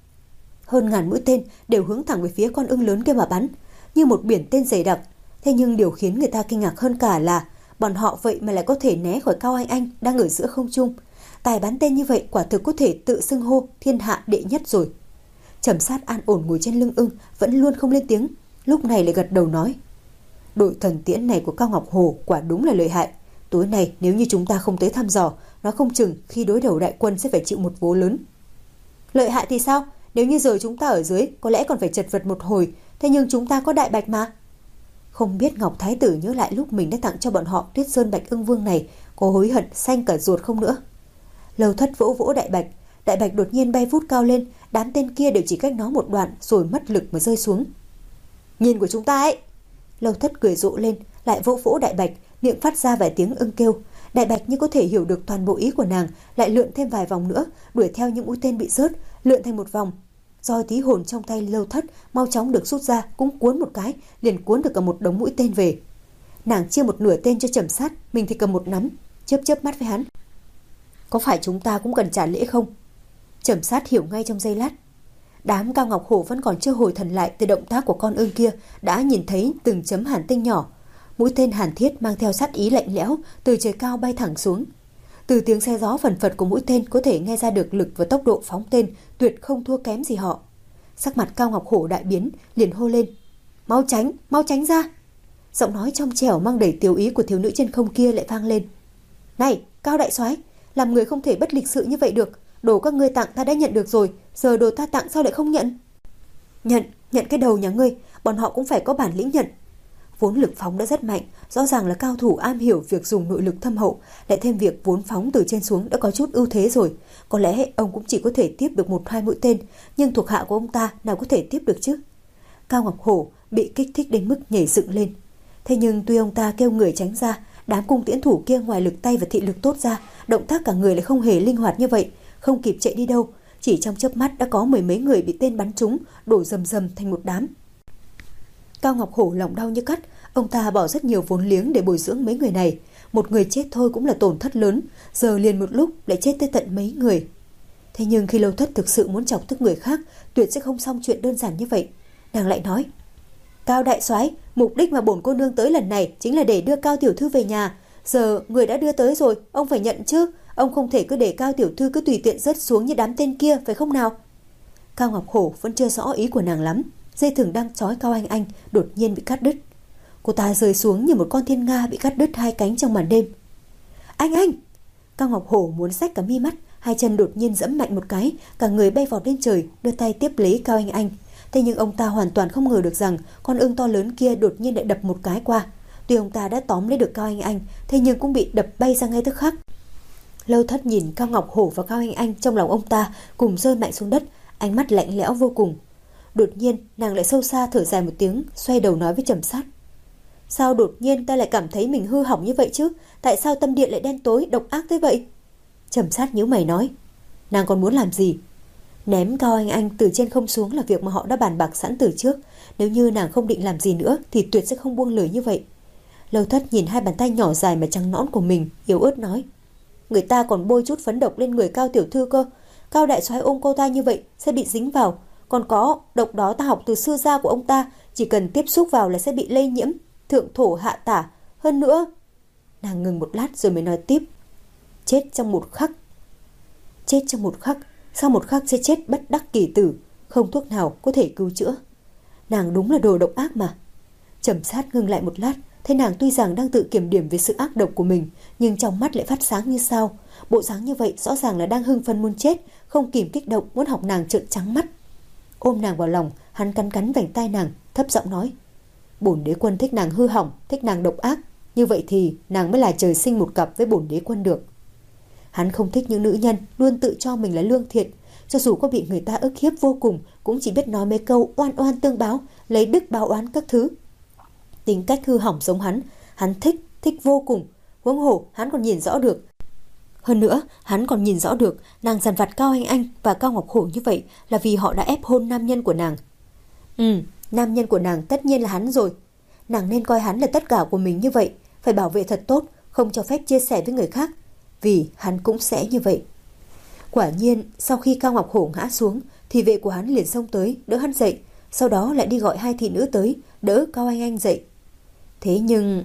Hơn ngàn mũi tên đều hướng thẳng về phía con ưng lớn kia mà bắn, như một biển tên dày đặc. Thế nhưng điều khiến người ta kinh ngạc hơn cả là bọn họ vậy mà lại có thể né khỏi Cao Anh Anh đang ở giữa không trung. Tài bắn tên như vậy quả thực có thể tự xưng hô thiên hạ đệ nhất rồi. Trầm Sát an ổn ngồi trên lưng ưng, vẫn luôn không lên tiếng, lúc này lại gật đầu nói. Đội thần tiễn này của Cao Ngọc Hổ quả đúng là lợi hại. Tối nay nếu như chúng ta không tới thăm dò, nó không chừng khi đối đầu đại quân sẽ phải chịu một vố lớn. Lợi hại thì sao? Nếu như giờ chúng ta ở dưới, có lẽ còn phải chật vật một hồi, Thế nhưng chúng ta có đại bạch mà. Không biết Ngọc Thái tử nhớ lại lúc mình đã tặng cho bọn họ Tuyết Sơn Bạch Ưng Vương này có hối hận xanh cả ruột không nữa. Lâu Thất vỗ vỗ đại bạch, đại bạch đột nhiên bay vút cao lên, đám tên kia đều chỉ cách nó một đoạn rồi mất lực mà rơi xuống. Nhìn của chúng ta ấy. Lâu Thất cười rộ lên, lại vỗ vỗ đại bạch, miệng phát ra vài tiếng ưng kêu. Đại bạch như có thể hiểu được toàn bộ ý của nàng, lại lượn thêm vài vòng nữa, đuổi theo những mũi tên bị rớt, lượn thành một vòng. Roi tí hồn trong tay Lâu Thất mau chóng được rút ra, cũng cuốn một cái, liền cuốn được cả một đống mũi tên về. Nàng chia một nửa tên cho Trầm Sát, mình thì cầm một nắm, chớp chớp mắt với hắn. Có phải chúng ta cũng cần trả lễ không? Trầm Sát hiểu ngay trong giây lát. Đám Cao Ngọc Hổ vẫn còn chưa hồi thần lại từ động tác của con ương kia, đã nhìn thấy từng chấm hàn tinh nhỏ. Mũi tên hàn thiết mang theo sát ý lạnh lẽo từ trời cao bay thẳng xuống. Từ tiếng xe gió phần phật của mũi tên có thể nghe ra được lực và tốc độ phóng tên tuyệt không thua kém gì họ. Sắc mặt Cao Ngọc Hổ đại biến, liền hô lên: "Mau tránh, mau tránh ra!" Giọng nói trong trẻo mang đầy tiếu ý của thiếu nữ trên không kia lại vang lên: "Này, Cao đại soái, làm người không thể bất lịch sự như vậy được. Đồ các ngươi tặng ta đã nhận được rồi, giờ đồ ta tặng sao lại không nhận?" "Nhận, nhận cái đầu nhà ngươi, bọn họ cũng phải có bản lĩnh nhận." Vốn lực phóng đã rất mạnh, rõ ràng là cao thủ am hiểu việc dùng nội lực thâm hậu, lại thêm việc vốn phóng từ trên xuống đã có chút ưu thế rồi. Có lẽ ông cũng chỉ có thể tiếp được một hai mũi tên, nhưng thuộc hạ của ông ta nào có thể tiếp được chứ? Cao Ngọc Hổ bị kích thích đến mức nhảy dựng lên. Thế nhưng tuy ông ta kêu người tránh ra, đám cung tiễn thủ kia ngoài lực tay và thị lực tốt ra, động tác cả người lại không hề linh hoạt như vậy, không kịp chạy đi đâu. Chỉ trong chớp mắt đã có mười mấy người bị tên bắn trúng, đổ rầm rầm thành một đám. Cao Ngọc Hổ lòng đau như cắt, ông ta bỏ rất nhiều vốn liếng để bồi dưỡng mấy người này, một người chết thôi cũng là tổn thất lớn, giờ liền một lúc lại chết tới tận mấy người. Thế nhưng khi Lâu Thất thực sự muốn chọc tức người khác, tuyệt sẽ không xong chuyện đơn giản như vậy. Nàng lại nói: "Cao đại soái, mục đích mà bổn cô nương tới lần này chính là để đưa Cao tiểu thư về nhà. Giờ người đã đưa tới rồi, ông phải nhận chứ. Ông không thể cứ để Cao tiểu thư cứ tùy tiện rớt xuống như đám tên kia, phải không nào?" Cao Ngọc Hổ vẫn chưa rõ ý của nàng lắm. Dây thừng đang trói Cao Anh Anh đột nhiên bị cắt đứt. Cô ta rơi xuống như một con thiên nga bị cắt đứt hai cánh trong màn đêm. "Anh Anh!" Cao Ngọc Hổ muốn xách cả mi mắt, hai chân đột nhiên giẫm mạnh một cái, cả người bay vọt lên trời, đưa tay tiếp lấy Cao Anh Anh. Thế nhưng ông ta hoàn toàn không ngờ được rằng con ưng to lớn kia đột nhiên lại đập một cái qua. Tuy ông ta đã tóm lấy được Cao Anh Anh, thế nhưng cũng bị đập bay ra ngay tức khắc. Lâu Thất nhìn Cao Ngọc Hổ và Cao Anh Anh, trong lòng ông ta cùng rơi mạnh xuống đất, ánh mắt lạnh lẽo vô cùng. Đột nhiên nàng lại sâu xa thở dài một tiếng, xoay đầu nói với Trầm Sát: "Sao đột nhiên ta lại cảm thấy mình hư hỏng như vậy chứ? Tại sao tâm điện lại đen tối độc ác tới vậy?" Trầm Sát nhíu mày nói: "Nàng còn muốn làm gì?" Ném Cao Anh Anh từ trên không xuống là việc mà họ đã bàn bạc sẵn từ trước. Nếu như nàng không định làm gì nữa thì tuyệt sẽ không buông lời như vậy. Lâu Thất nhìn hai bàn tay nhỏ dài mà trắng nõn của mình, yếu ớt nói: "Người ta còn bôi chút phấn độc lên người Cao tiểu thư cơ. Cao đại soái ôm cô ta như vậy sẽ bị dính vào. Còn có, độc đó ta học từ sư gia của ông ta, chỉ cần tiếp xúc vào là sẽ bị lây nhiễm, thượng thổ hạ tả. Hơn nữa..." Nàng ngừng một lát rồi mới nói tiếp: "Chết trong một khắc. Chết trong một khắc, sau một khắc sẽ chết bất đắc kỳ tử, không thuốc nào có thể cứu chữa. Nàng đúng là đồ độc ác mà." Trầm Sát ngừng lại một lát, thấy nàng tuy rằng đang tự kiểm điểm về sự ác độc của mình, nhưng trong mắt lại phát sáng như sao. Bộ dáng như vậy rõ ràng là đang hưng phấn muốn chết, không kìm kích động muốn học nàng trợn trắng mắt. Ôm nàng vào lòng, hắn cắn cắn vành tai nàng, thấp giọng nói: "Bổn đế quân thích nàng hư hỏng, thích nàng độc ác, như vậy thì nàng mới là trời sinh một cặp với bổn đế quân được." Hắn không thích những nữ nhân luôn tự cho mình là lương thiện, cho dù có bị người ta ức hiếp vô cùng cũng chỉ biết nói mấy câu oan oan tương báo, lấy đức báo oán các thứ. Tính cách hư hỏng giống hắn, hắn thích, thích vô cùng. Huống hồ hắn còn nhìn rõ được. Hơn nữa, hắn còn nhìn rõ được nàng dằn vặt Cao Anh Anh và Cao Ngọc Hổ như vậy là vì họ đã ép hôn nam nhân của nàng. Ừ, nam nhân của nàng tất nhiên là hắn rồi. Nàng nên coi hắn là tất cả của mình như vậy, phải bảo vệ thật tốt, không cho phép chia sẻ với người khác, vì hắn cũng sẽ như vậy. Quả nhiên, sau khi Cao Ngọc Hổ ngã xuống, thì vệ của hắn liền xông tới, đỡ hắn dậy, sau đó lại đi gọi hai thị nữ tới, đỡ Cao Anh Anh dậy. Thế nhưng...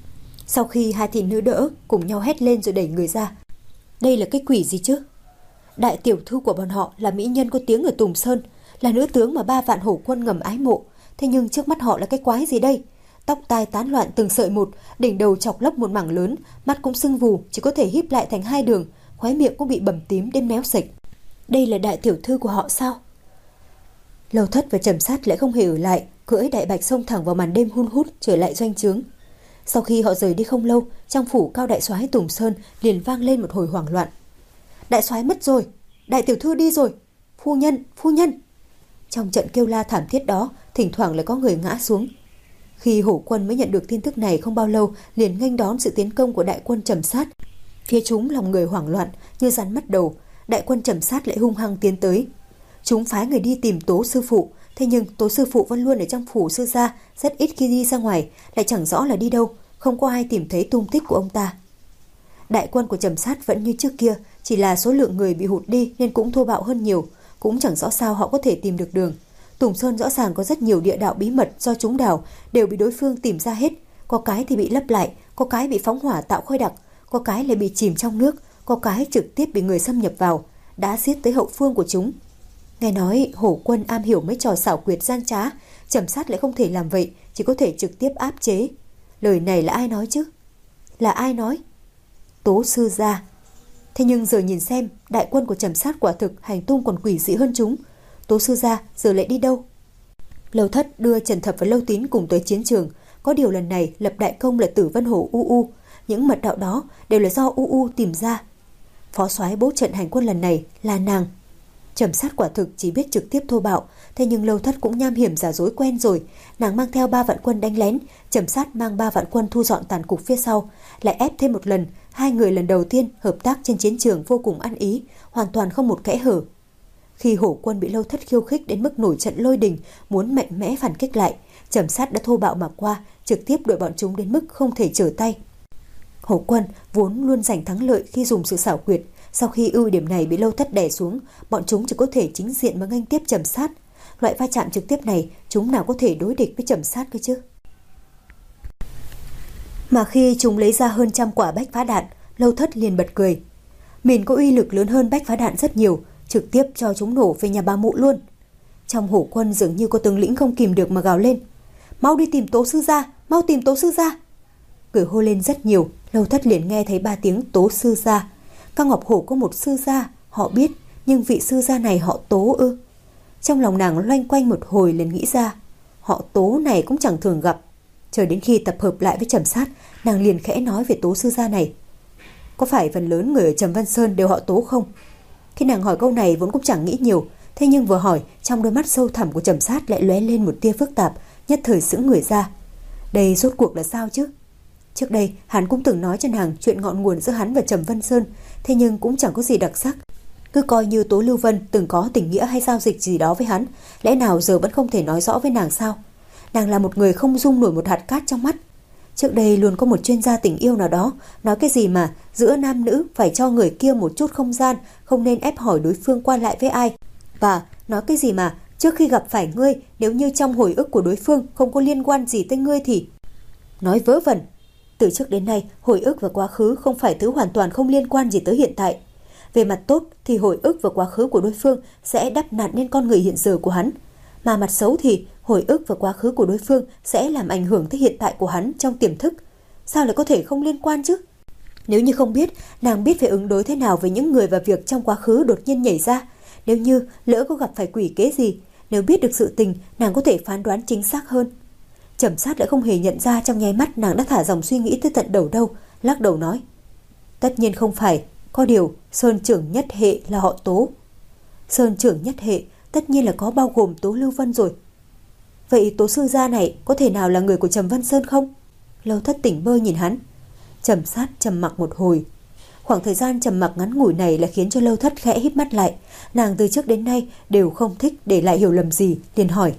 Sau khi hai thị nữ đỡ, cùng nhau hét lên rồi đẩy người ra. Đây là cái quỷ gì chứ? Đại tiểu thư của bọn họ là mỹ nhân có tiếng ở Tùng Sơn, là nữ tướng mà ba vạn hổ quân ngầm ái mộ. Thế nhưng trước mắt họ là cái quái gì đây? Tóc tai tán loạn từng sợi một, đỉnh đầu chọc lốc một mảng lớn, mắt cũng sưng vù, chỉ có thể híp lại thành hai đường, khóe miệng cũng bị bầm tím đến méo sạch. Đây là đại tiểu thư của họ sao? Lâu Thất và Trầm Sát lại không hề ở lại, cưỡi đại bạch xông thẳng vào màn đêm hun hút trở lại doanh trướng. Sau khi họ rời đi không lâu, trong phủ Cao đại soái Tùng Sơn liền vang lên một hồi hoảng loạn. Đại soái mất rồi, đại tiểu thư đi rồi, phu nhân, phu nhân. Trong trận kêu la thảm thiết đó, thỉnh thoảng lại có người ngã xuống. Khi Hổ quân mới nhận được tin tức này không bao lâu, liền nghênh đón sự tiến công của đại quân Trầm Sát. Phía chúng lòng người hoảng loạn như rắn mất đầu, đại quân Trầm Sát lại hung hăng tiến tới. Chúng phái người đi tìm Tố sư phụ, thế nhưng Tố sư phụ vẫn luôn ở trong phủ sư gia, rất ít khi đi ra ngoài, lại chẳng rõ là đi đâu, không có ai tìm thấy tung tích của ông ta. Đại quân của Trầm Sát vẫn như trước kia, chỉ là số lượng người bị hụt đi nên cũng thô bạo hơn nhiều, cũng chẳng rõ sao họ có thể tìm được đường. Tùng Sơn rõ ràng có rất nhiều địa đạo bí mật do chúng đào, đều bị đối phương tìm ra hết, có cái thì bị lấp lại, có cái bị phóng hỏa tạo khói đặc, có cái lại bị chìm trong nước, có cái trực tiếp bị người xâm nhập vào, đã giết tới hậu phương của chúng. Nghe nói Hổ quân am hiểu mấy trò xảo quyệt gian trá, Trầm Sát lại không thể làm vậy, chỉ có thể trực tiếp áp chế. Lời này là ai nói chứ? Là ai nói? Tố sư gia. Thế nhưng giờ nhìn xem, đại quân của Trầm Sát quả thực hành tung còn quỷ dị hơn chúng. Tố sư gia giờ lại đi đâu? Lâu Thất đưa Trần Thập và Lâu Tín cùng tới chiến trường, có điều lần này lập đại công là Tử Vân Hổ U U, những mật đạo đó đều là do U U tìm ra. Phó soái bố trận hành quân lần này là nàng. Trầm Sát quả thực chỉ biết trực tiếp thô bạo, thế nhưng Lâu Thất cũng nham hiểm giả dối quen rồi. Nàng mang theo ba vạn quân đánh lén, Trầm Sát mang ba vạn quân thu dọn tàn cục phía sau, lại ép thêm một lần. Hai người lần đầu tiên hợp tác trên chiến trường vô cùng ăn ý, hoàn toàn không một kẽ hở. Khi Hổ quân bị Lâu Thất khiêu khích đến mức nổi trận lôi đình, muốn mạnh mẽ phản kích lại, Trầm Sát đã thô bạo mà qua, trực tiếp đuổi bọn chúng đến mức không thể trở tay. Hổ quân vốn luôn giành thắng lợi khi dùng sự xảo quyệt, sau khi ưu điểm này bị Lâu Thất đè xuống, bọn chúng chỉ có thể chính diện mà nghênh tiếp Trầm Sát. Loại va chạm trực tiếp này, chúng nào có thể đối địch với Trầm Sát cơ chứ? Mà khi chúng lấy ra hơn trăm quả bách phá đạn, Lâu Thất liền bật cười. Mình có uy lực lớn hơn bách phá đạn rất nhiều, trực tiếp cho chúng nổ về nhà bà mụ luôn. Trong Hổ quân dường như có tướng lĩnh không kìm được mà gào lên. Mau đi tìm Tố sư gia, mau tìm Tố sư gia. Cười hô lên rất nhiều, Lâu Thất liền nghe thấy ba tiếng Tố sư gia. Cao Ngọc Hổ có một sư gia, họ biết, nhưng vị sư gia này họ Tố ư? Trong lòng nàng loanh quanh một hồi liền nghĩ ra, họ Tố này cũng chẳng thường gặp. Chờ đến khi tập hợp lại với Trầm Sát, nàng liền khẽ nói về Tố sư gia này. Có phải phần lớn người ở Trầm Văn Sơn đều họ Tố không? Khi nàng hỏi câu này vốn cũng chẳng nghĩ nhiều, thế nhưng vừa hỏi, trong đôi mắt sâu thẳm của Trầm Sát lại lóe lên một tia phức tạp, nhất thời sững người ra. Đây rốt cuộc là sao chứ? Trước đây hắn cũng từng nói cho nàng chuyện ngọn nguồn giữa hắn và Trầm Văn Sơn, thế nhưng cũng chẳng có gì đặc sắc. Cứ coi như Tố Lưu Vân từng có tình nghĩa hay giao dịch gì đó với hắn, lẽ nào giờ vẫn không thể nói rõ với nàng sao? Nàng là một người không dung nổi một hạt cát trong mắt. Trước đây luôn có một chuyên gia tình yêu nào đó nói cái gì mà giữa nam nữ phải cho người kia một chút không gian, không nên ép hỏi đối phương qua lại với ai. Và nói cái gì mà trước khi gặp phải ngươi, nếu như trong hồi ức của đối phương không có liên quan gì tới ngươi thì... Nói vớ vẩn. Từ trước đến nay, hồi ức và quá khứ không phải thứ hoàn toàn không liên quan gì tới hiện tại. Về mặt tốt thì hồi ức và quá khứ của đối phương sẽ đắp nặn nên con người hiện giờ của hắn. Mà mặt xấu thì hồi ức và quá khứ của đối phương sẽ làm ảnh hưởng tới hiện tại của hắn trong tiềm thức. Sao lại có thể không liên quan chứ? Nếu như không biết, nàng biết phải ứng đối thế nào với những người và việc trong quá khứ đột nhiên nhảy ra. Nếu như lỡ có gặp phải quỷ kế gì, nếu biết được sự tình, nàng có thể phán đoán chính xác hơn. Trầm Sát lại không hề nhận ra trong nháy mắt nàng đã thả dòng suy nghĩ tới tận đầu đâu, lắc đầu nói. Tất nhiên không phải, có điều Sơn trưởng nhất hệ là họ Tố. Sơn trưởng nhất hệ tất nhiên là có bao gồm Tố Lưu Vân rồi. Vậy Tố sư gia này có thể nào là người của Trầm Văn Sơn không? Lâu Thất tỉnh bơ nhìn hắn. Trầm Sát trầm mặc một hồi. Khoảng thời gian trầm mặc ngắn ngủi này là khiến cho Lâu Thất khẽ híp mắt lại. Nàng từ trước đến nay đều không thích để lại hiểu lầm gì, liền hỏi.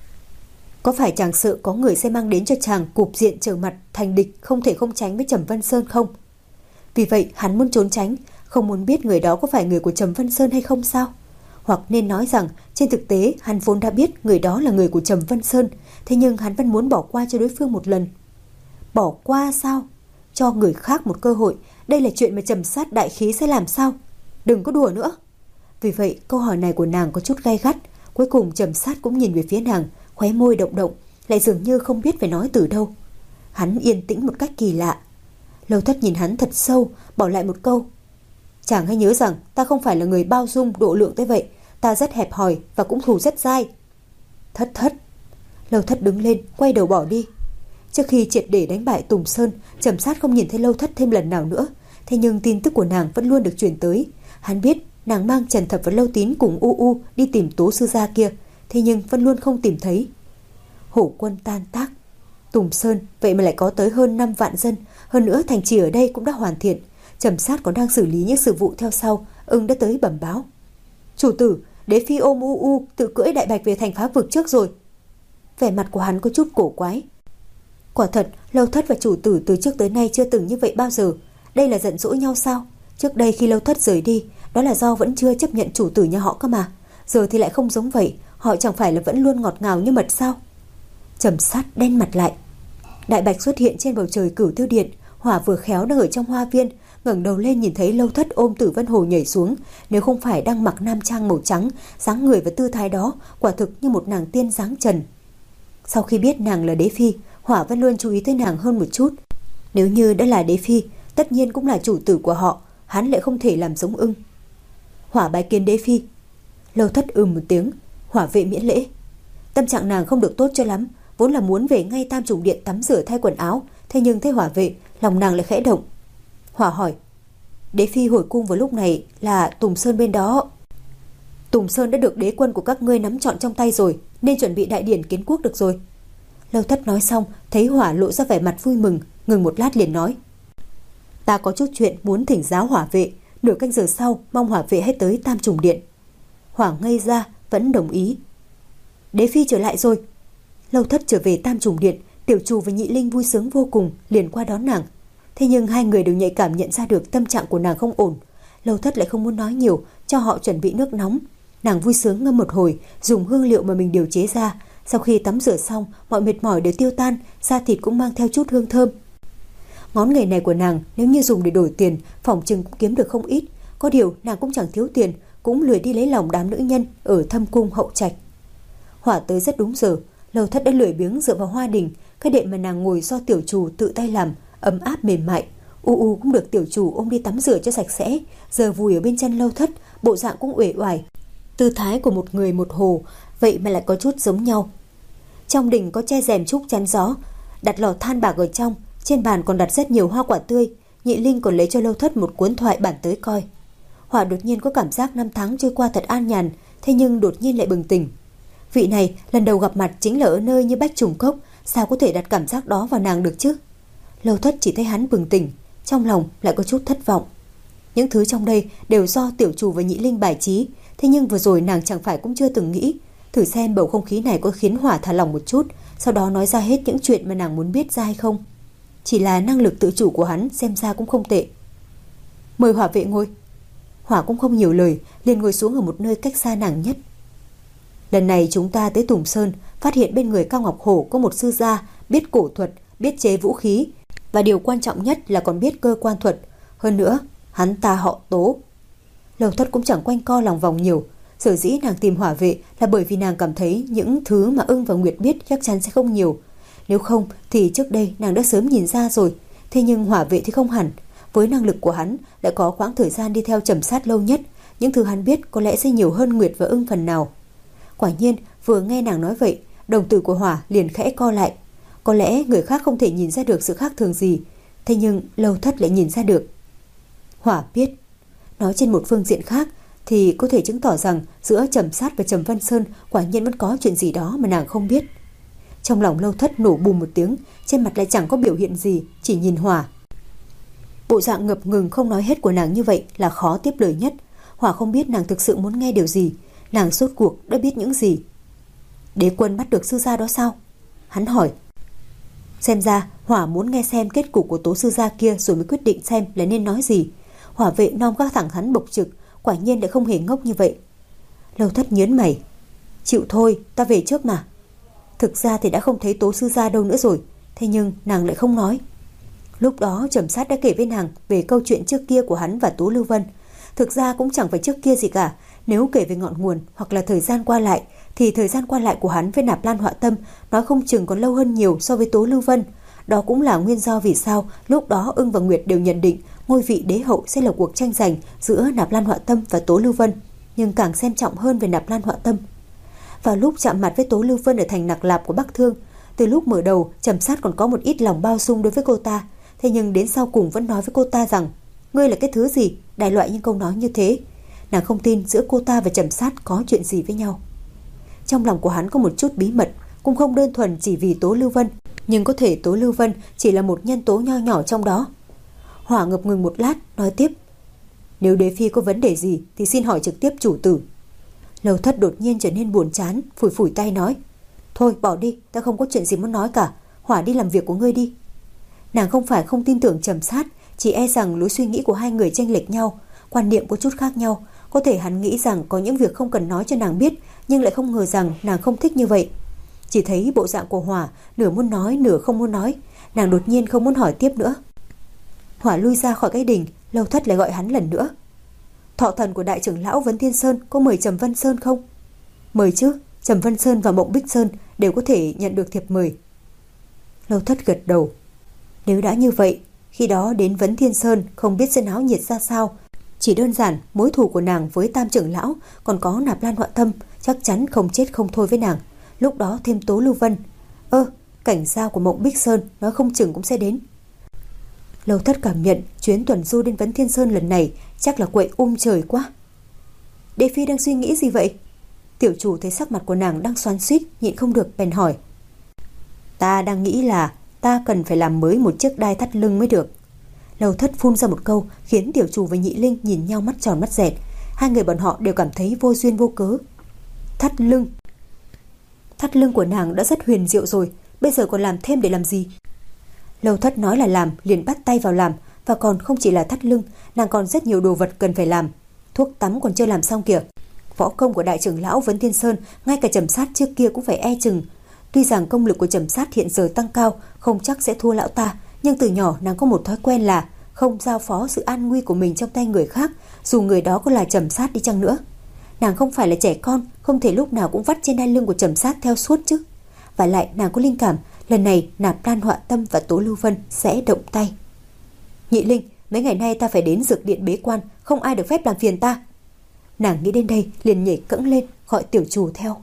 Có phải chàng sợ có người sẽ mang đến cho chàng cục diện trở mặt thành địch không thể không tránh với Trầm Văn Sơn không? Vì vậy hắn muốn trốn tránh, không muốn biết người đó có phải người của Trầm Văn Sơn hay không sao? Hoặc nên nói rằng trên thực tế hắn vốn đã biết người đó là người của Trầm Văn Sơn, thế nhưng hắn vẫn muốn bỏ qua cho đối phương một lần. Bỏ qua sao? Cho người khác một cơ hội, đây là chuyện mà Trầm Sát đại khí sẽ làm sao? Đừng có đùa nữa. Vì vậy câu hỏi này của nàng có chút gay gắt. Cuối cùng Trầm Sát cũng nhìn về phía nàng, khóe môi động động, lại dường như không biết phải nói từ đâu. Hắn yên tĩnh một cách kỳ lạ. Lâu Thất nhìn hắn thật sâu, bỏ lại một câu. Chàng hãy nhớ rằng ta không phải là người bao dung độ lượng tới vậy. Ta rất hẹp hòi và cũng thù rất dai. Thất thất. Lâu Thất đứng lên, quay đầu bỏ đi. Trước khi triệt để đánh bại Tùng Sơn, Trầm Sát không nhìn thấy Lâu Thất thêm lần nào nữa. Thế nhưng tin tức của nàng vẫn luôn được truyền tới. Hắn biết nàng mang Trần Thập và Lâu Tín cùng U U đi tìm Tố sư gia kia, thế nhưng vẫn luôn không tìm thấy. Hổ quân tan tác. Tùng Sơn vậy mà lại có tới hơn năm vạn dân, hơn nữa thành trì ở đây cũng đã hoàn thiện. Trầm Sát còn đang xử lý những sự vụ theo sau, ưng đã tới bẩm báo. Chủ tử, Đế phi ôm U U tự cưỡi đại bạch về thành Phá Vực trước rồi. Vẻ mặt của hắn có chút cổ quái. Quả thật, Lâu Thất và chủ tử từ trước tới nay chưa từng như vậy bao giờ. Đây là giận dỗi nhau sao? Trước đây khi Lâu Thất rời đi, đó là do vẫn chưa chấp nhận chủ tử nhà họ cơ mà. Giờ thì lại không giống vậy, họ chẳng phải là vẫn luôn ngọt ngào như mật sao? Trầm Sát đen mặt lại. Đại bạch xuất hiện trên bầu trời Cửu Tiêu Điện, Hỏa vừa khéo đang ở trong hoa viên, ngẩng đầu lên nhìn thấy Lâu Thất ôm Tử Vân Hồ nhảy xuống, nếu không phải đang mặc nam trang màu trắng, dáng người và tư thái đó quả thực như một nàng tiên dáng trần. Sau khi biết nàng là đế phi, Hỏa vẫn luôn chú ý tới nàng hơn một chút. Nếu như đã là đế phi, tất nhiên cũng là chủ tử của họ, hắn lại không thể làm giống ưng. Hỏa bái kiến đế phi. Lâu Thất ừm một tiếng. Hỏa vệ miễn lễ. Tâm trạng nàng không được tốt cho lắm, vốn là muốn về ngay Tam Trùng Điện tắm rửa thay quần áo, thế nhưng thấy Hỏa vệ, lòng nàng lại khẽ động. Hỏa hỏi, đế phi hồi cung vào lúc này là Tùng Sơn bên đó. Tùng Sơn đã được đế quân của các ngươi nắm trọn trong tay rồi, nên chuẩn bị đại điển kiến quốc được rồi. Lâu Thất nói xong, thấy Hỏa lộ ra vẻ mặt vui mừng, ngừng một lát liền nói, ta có chút chuyện muốn thỉnh giáo Hỏa vệ, nửa canh giờ sau mong Hỏa vệ hãy tới Tam Trùng Điện. Hỏa ngây ra, vẫn đồng ý. Đế phi trở lại rồi. Lâu Thất trở về Tam Trùng Điện, Tiểu Trù và Nhị Linh vui sướng vô cùng, liền qua đón nàng. Thế nhưng hai người đều nhạy cảm nhận ra được tâm trạng của nàng không ổn. Lâu Thất lại không muốn nói nhiều, cho họ chuẩn bị nước nóng. Nàng vui sướng ngâm một hồi, dùng hương liệu mà mình điều chế ra. Sau khi tắm rửa xong, mọi mệt mỏi đều tiêu tan, da thịt cũng mang theo chút hương thơm. Ngón nghề này của nàng nếu như dùng để đổi tiền, phỏng chừng cũng kiếm được không ít. Có điều nàng cũng chẳng thiếu tiền, cũng lười đi lấy lòng đám nữ nhân ở thâm cung hậu trạch. Hỏa tới rất đúng giờ. Lâu Thất đã lười biếng dựa vào hoa đình, cái đệm mà nàng ngồi do Tiểu Trù tự tay làm, ấm áp mềm mại. U U cũng được Tiểu Trù ôm đi tắm rửa cho sạch sẽ, giờ vùi ở bên chân Lâu Thất, bộ dạng cũng uể oải. Tư thái của một người một hồ, vậy mà lại có chút giống nhau. Trong đình có che rèm trúc chắn gió, đặt lò than bạc ở trong, trên bàn còn đặt rất nhiều hoa quả tươi. Nhị Linh còn lấy cho Lâu Thất một cuốn thoại bản tới coi. Hỏa đột nhiên có cảm giác năm tháng trôi qua thật an nhàn, thế nhưng đột nhiên lại bừng tỉnh. Vị này lần đầu gặp mặt chính là ở nơi như Bách Trùng Cốc, sao có thể đặt cảm giác đó vào nàng được chứ? Lâu Thất chỉ thấy hắn bừng tỉnh, trong lòng lại có chút thất vọng. Những thứ trong đây đều do Tiểu Trù và Nhị Linh bài trí, thế nhưng vừa rồi nàng chẳng phải cũng chưa từng nghĩ thử xem bầu không khí này có khiến Hỏa thả lỏng một chút, sau đó nói ra hết những chuyện mà nàng muốn biết ra hay không. Chỉ là năng lực tự chủ của hắn xem ra cũng không tệ. Mời Hỏa vệ ngồi. Hỏa cũng không nhiều lời, liền ngồi xuống ở một nơi cách xa nàng nhất. Lần này chúng ta tới Tùng Sơn, phát hiện bên người Cao Ngọc Hổ có một sư gia biết cổ thuật, biết chế vũ khí, và điều quan trọng nhất là còn biết cơ quan thuật. Hơn nữa, hắn ta họ Tố. Lâu Thất cũng chẳng quanh co lòng vòng nhiều. Sở dĩ nàng tìm Hỏa vệ là bởi vì nàng cảm thấy những thứ mà Ưng và Nguyệt biết chắc chắn sẽ không nhiều. Nếu không thì trước đây nàng đã sớm nhìn ra rồi. Thế nhưng Hỏa vệ thì không hẳn. Với năng lực của hắn đã có quãng thời gian đi theo Trầm Sát lâu nhất, những thứ hắn biết có lẽ sẽ nhiều hơn Nguyệt và Ưng phần nào. Quả nhiên vừa nghe nàng nói vậy, đồng tử của Hỏa liền khẽ co lại. Có lẽ người khác không thể nhìn ra được sự khác thường gì, thế nhưng Lâu Thất lại nhìn ra được. Hỏa biết. Nói trên một phương diện khác thì có thể chứng tỏ rằng giữa Trầm Sát và Trầm Văn Sơn quả nhiên vẫn có chuyện gì đó mà nàng không biết. Trong lòng Lâu Thất nổ bùm một tiếng, trên mặt lại chẳng có biểu hiện gì, chỉ nhìn Hỏa. Bộ dạng ngập ngừng không nói hết của nàng như vậy là khó tiếp lời nhất. Hỏa không biết nàng thực sự muốn nghe điều gì, nàng rốt cuộc đã biết những gì. Đế quân bắt được sư gia đó sao? Hắn hỏi. Xem ra Hỏa muốn nghe xem kết cục của Tố sư gia kia rồi mới quyết định xem là nên nói gì. Hỏa vệ non các thẳng thắn bộc trực, quả nhiên lại không hề ngốc như vậy. Lâu Thất nhớn mày. Chịu thôi, ta về trước mà. Thực ra thì đã không thấy Tố sư gia đâu nữa rồi, thế nhưng nàng lại không nói. Lúc đó Trầm Sát đã kể với nàng về câu chuyện trước kia của hắn và Tố Lưu Vân. Thực ra cũng chẳng phải trước kia gì cả. Nếu kể về ngọn nguồn hoặc là thời gian qua lại, thì thời gian qua lại của hắn với Nạp Lan Họa Tâm nói không chừng còn lâu hơn nhiều so với Tố Lưu Vân. Đó cũng là nguyên do vì sao lúc đó Ưng và Nguyệt đều nhận định ngôi vị đế hậu sẽ là cuộc tranh giành giữa Nạp Lan Họa Tâm và Tố Lưu Vân, nhưng càng xem trọng hơn về Nạp Lan Họa Tâm. Vào lúc chạm mặt với Tố Lưu Vân ở thành Nặc Lạp của Bắc Thương, từ lúc mở đầu Trầm Sát còn có một ít lòng bao dung đối với cô ta, thế nhưng đến sau cùng vẫn nói với cô ta rằng ngươi là cái thứ gì, đại loại những câu nói như thế. Nàng không tin giữa cô ta và Trầm Sát có chuyện gì với nhau. Trong lòng của hắn có một chút bí mật, cũng không đơn thuần chỉ vì Tố Lưu Vân, nhưng có thể Tố Lưu Vân chỉ là một nhân tố nho nhỏ trong đó. Hỏa ngập ngừng một lát, nói tiếp: nếu đế phi có vấn đề gì thì xin hỏi trực tiếp chủ tử. Lầu Thất đột nhiên trở nên buồn chán, phủi phủi tay nói: thôi bỏ đi, ta không có chuyện gì muốn nói cả, Hỏa đi làm việc của ngươi đi. Nàng không phải không tin tưởng Trầm Sát, chỉ e rằng lối suy nghĩ của hai người chênh lệch nhau, quan niệm có chút khác nhau. Có thể hắn nghĩ rằng có những việc không cần nói cho nàng biết, nhưng lại không ngờ rằng nàng không thích như vậy. Chỉ thấy bộ dạng của Hỏa nửa muốn nói nửa không muốn nói, nàng đột nhiên không muốn hỏi tiếp nữa. Hỏa lui ra khỏi cái đình, Lâu Thất lại gọi hắn lần nữa: thọ thần của đại trưởng lão Vấn Thiên Sơn có mời Trầm Vân Sơn không? Mời chứ, Trầm Vân Sơn và Mộng Bích Sơn đều có thể nhận được thiệp mời. Lâu Thất gật đầu. Nếu đã như vậy, khi đó đến Vấn Thiên Sơn không biết sẽ náo nhiệt ra sao. Chỉ đơn giản mối thù của nàng với Tam trưởng lão còn có Nạp Lan Họa Tâm chắc chắn không chết không thôi với nàng. Lúc đó thêm Tố Lưu Vân, ơ cảnh giao của Mộng Bích Sơn nói không chừng cũng sẽ đến. Lâu Thất cảm nhận chuyến tuần du đến Vấn Thiên Sơn lần này chắc là quậy um trời quá. Đế phi đang suy nghĩ gì vậy? Tiểu chủ thấy sắc mặt của nàng đang xoắn xuýt, nhịn không được bèn hỏi. Ta đang nghĩ là ta cần phải làm mới một chiếc đai thắt lưng mới được. Lâu Thất phun ra một câu khiến tiểu chủ và Nhị Linh nhìn nhau mắt tròn mắt dẹt. Hai người bọn họ đều cảm thấy vô duyên vô cớ. Thắt lưng? Thắt lưng của nàng đã rất huyền diệu rồi, bây giờ còn làm thêm để làm gì? Lâu Thất nói là làm liền bắt tay vào làm, và còn không chỉ là thắt lưng, nàng còn rất nhiều đồ vật cần phải làm. Thuốc tắm còn chưa làm xong kìa. Võ công của đại trưởng lão Vấn Thiên Sơn ngay cả Trầm Sát trước kia cũng phải e chừng. Tuy rằng công lực của Trầm Sát hiện giờ tăng cao, không chắc sẽ thua lão ta, nhưng từ nhỏ nàng có một thói quen là không giao phó sự an nguy của mình trong tay người khác, dù người đó có là Trầm Sát đi chăng nữa. Nàng không phải là trẻ con, không thể lúc nào cũng vắt trên đai lưng của Trầm Sát theo suốt chứ. Và lại nàng có linh cảm lần này Nạp Lan Họa Tâm và Tố Lưu Vân sẽ động tay. Nhị Linh, mấy ngày nay ta phải đến dược điện bế quan, không ai được phép làm phiền ta. Nàng nghĩ đến đây liền nhảy cẫng lên gọi tiểu chủ theo.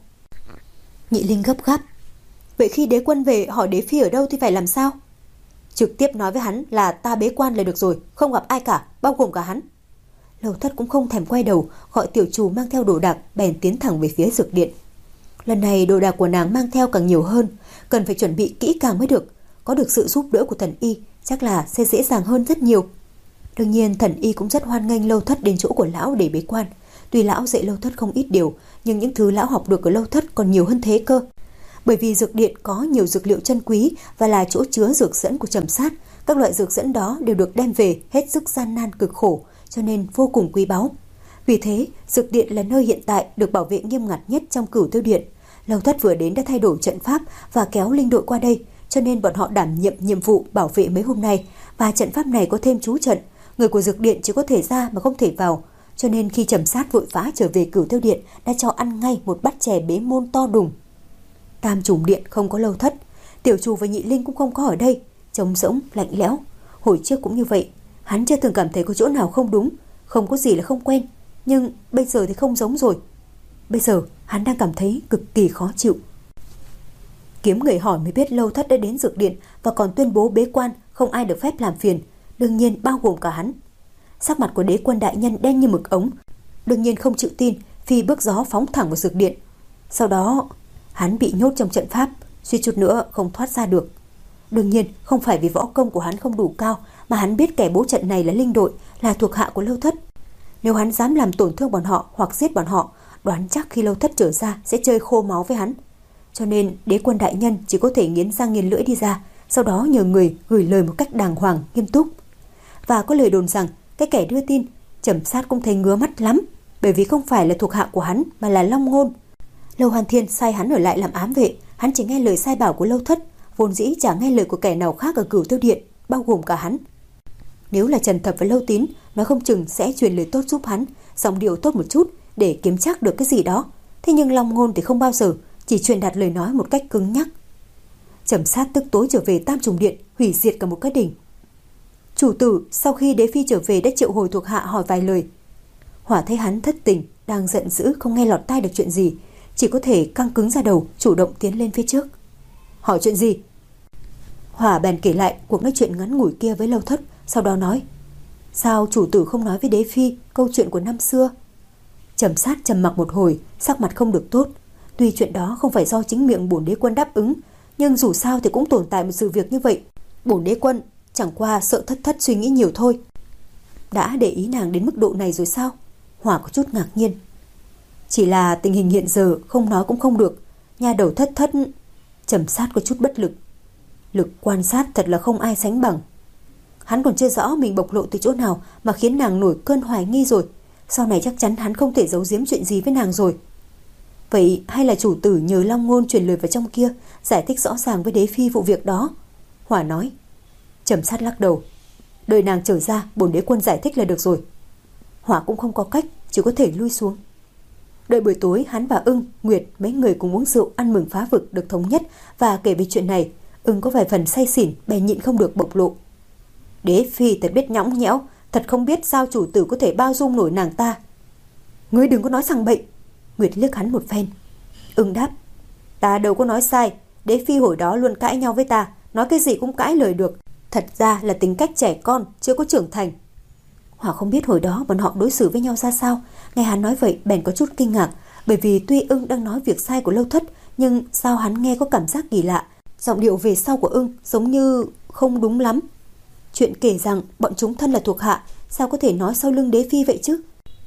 Nhị Linh gấp gáp: vậy khi đế quân về hỏi đế phi ở đâu thì phải làm sao? Trực tiếp nói với hắn là ta bế quan là được rồi, không gặp ai cả, bao gồm cả hắn. Lâu Thất cũng không thèm quay đầu, gọi tiểu chủ mang theo đồ đạc, bèn tiến thẳng về phía dược điện. Lần này đồ đạc của nàng mang theo càng nhiều hơn, cần phải chuẩn bị kỹ càng mới được. Có được sự giúp đỡ của thần y chắc là sẽ dễ dàng hơn rất nhiều. Đương nhiên thần y cũng rất hoan nghênh Lâu Thất đến chỗ của lão để bế quan. Tuy lão dạy Lâu Thất không ít điều, nhưng những thứ lão học được ở Lâu Thất còn nhiều hơn thế cơ. Bởi vì dược điện có nhiều dược liệu chân quý và là chỗ chứa dược dẫn của Trầm Sát, các loại dược dẫn đó đều được đem về hết sức gian nan cực khổ, cho nên vô cùng quý báu. Vì thế, dược điện là nơi hiện tại được bảo vệ nghiêm ngặt nhất trong Cửu Tiêu Điện. Lâu Thất vừa đến đã thay đổi trận pháp và kéo linh đội qua đây, cho nên bọn họ đảm nhiệm nhiệm vụ bảo vệ mấy hôm nay. Và trận pháp này có thêm chú trận, người của dược điện chỉ có thể ra mà không thể vào. Cho nên khi Trầm Sát vội vã trở về Cửu Tiêu Điện đã cho ăn ngay một bát chè bế môn to đùng. Tam Trùng Điện không có Lâu Thất, tiểu chủ và Nhị Linh cũng không có ở đây, trống rỗng lạnh lẽo. Hồi trước cũng như vậy, hắn chưa từng cảm thấy có chỗ nào không đúng, không có gì là không quen, nhưng bây giờ thì không giống rồi. Bây giờ hắn đang cảm thấy cực kỳ khó chịu. Kiếm người hỏi mới biết Lâu Thất đã đến dược điện và còn tuyên bố bế quan, không ai được phép làm phiền, đương nhiên bao gồm cả hắn. Sắc mặt của đế quân đại nhân đen như mực ống, đương nhiên không chịu tin, phi bước gió phóng thẳng vào dược điện. Sau đó hắn bị nhốt trong trận pháp, suýt chút nữa không thoát ra được. Đương nhiên không phải vì võ công của hắn không đủ cao, mà hắn biết kẻ bố trận này là linh đội, là thuộc hạ của Lâu Thất. Nếu hắn dám làm tổn thương bọn họ hoặc giết bọn họ, đoán chắc khi Lâu Thất trở ra sẽ chơi khô máu với hắn. Cho nên đế quân đại nhân chỉ có thể nghiến răng nghiến lưỡi đi ra, sau đó nhờ người gửi lời một cách đàng hoàng, nghiêm túc. Và có lời đồn rằng cái kẻ đưa tin Trầm Sát cũng thấy ngứa mắt lắm, bởi vì không phải là thuộc hạ của hắn mà là Long Ngôn. Lâu Hoàn Thiên sai hắn ở lại làm ám vệ, hắn chỉ nghe lời sai bảo của Lâu Thất, vốn dĩ chẳng nghe lời của kẻ nào khác ở Cửu Tiêu Điện, bao gồm cả hắn. Nếu là Trần Thập và Lâu Tín, nó không chừng sẽ truyền lời tốt giúp hắn, giọng điệu tốt một chút để kiếm chắc được cái gì đó. Thế nhưng Long Ngôn thì không bao giờ, chỉ truyền đạt lời nói một cách cứng nhắc. Trầm Sát tức tối trở về Tam Trùng Điện, hủy diệt cả một cái đỉnh. Chủ tử sau khi đế phi trở về đã triệu hồi thuộc hạ hỏi vài lời. Hỏa thấy hắn thất tình, đang giận dữ không nghe lọt tai được chuyện gì, chỉ có thể căng cứng ra đầu, chủ động tiến lên phía trước. Hỏi chuyện gì? Hỏa bèn kể lại cuộc nói chuyện ngắn ngủi kia với Lâu Thất, sau đó nói: Sao chủ tử không nói với đế phi câu chuyện của năm xưa? Trầm Sát trầm mặc một hồi, sắc mặt không được tốt. Tuy chuyện đó không phải do chính miệng bổn đế quân đáp ứng, nhưng dù sao thì cũng tồn tại một sự việc như vậy. Bổn đế quân chẳng qua sợ Thất Thất suy nghĩ nhiều thôi. Đã để ý nàng đến mức độ này rồi sao? Hỏa có chút ngạc nhiên. Chỉ là tình hình hiện giờ không nói cũng không được. Nha đầu Thất Thất. Trầm Sát có chút bất lực. Lực quan sát thật là không ai sánh bằng. Hắn còn chưa rõ mình bộc lộ từ chỗ nào mà khiến nàng nổi cơn hoài nghi rồi. Sau này chắc chắn hắn không thể giấu giếm chuyện gì với nàng rồi. Vậy hay là chủ tử nhờ Long Ngôn truyền lời vào trong kia, giải thích rõ ràng với đế phi vụ việc đó? Hỏa nói. Trầm Sát lắc đầu. Đợi nàng trở ra, bổn đế quân giải thích là được rồi. Hỏa cũng không có cách, chỉ có thể lui xuống. Đợi buổi tối, hắn và Ưng, Nguyệt mấy người cùng uống rượu ăn mừng phá vực được thống nhất và kể về chuyện này. Ưng có vài phần say xỉn, bèn nhịn không được bộc lộ. Đế phi thật biết nhõng nhẽo, thật không biết sao chủ tử có thể bao dung nổi nàng ta. Ngươi đừng có nói sằng bậy. Nguyệt liếc hắn một phen. Ưng đáp. Ta đâu có nói sai. Đế phi hồi đó luôn cãi nhau với ta, nói cái gì cũng cãi lời được. Thật ra là tính cách trẻ con, chưa có trưởng thành. Hỏa không biết hồi đó bọn họ đối xử với nhau ra sao. Nghe hắn nói vậy bèn có chút kinh ngạc, bởi vì tuy Ưng đang nói việc sai của Lâu Thất, nhưng sao hắn nghe có cảm giác kỳ lạ. Giọng điệu về sau của Ưng giống như không đúng lắm. Chuyện kể rằng bọn chúng thân là thuộc hạ, sao có thể nói sau lưng đế phi vậy chứ?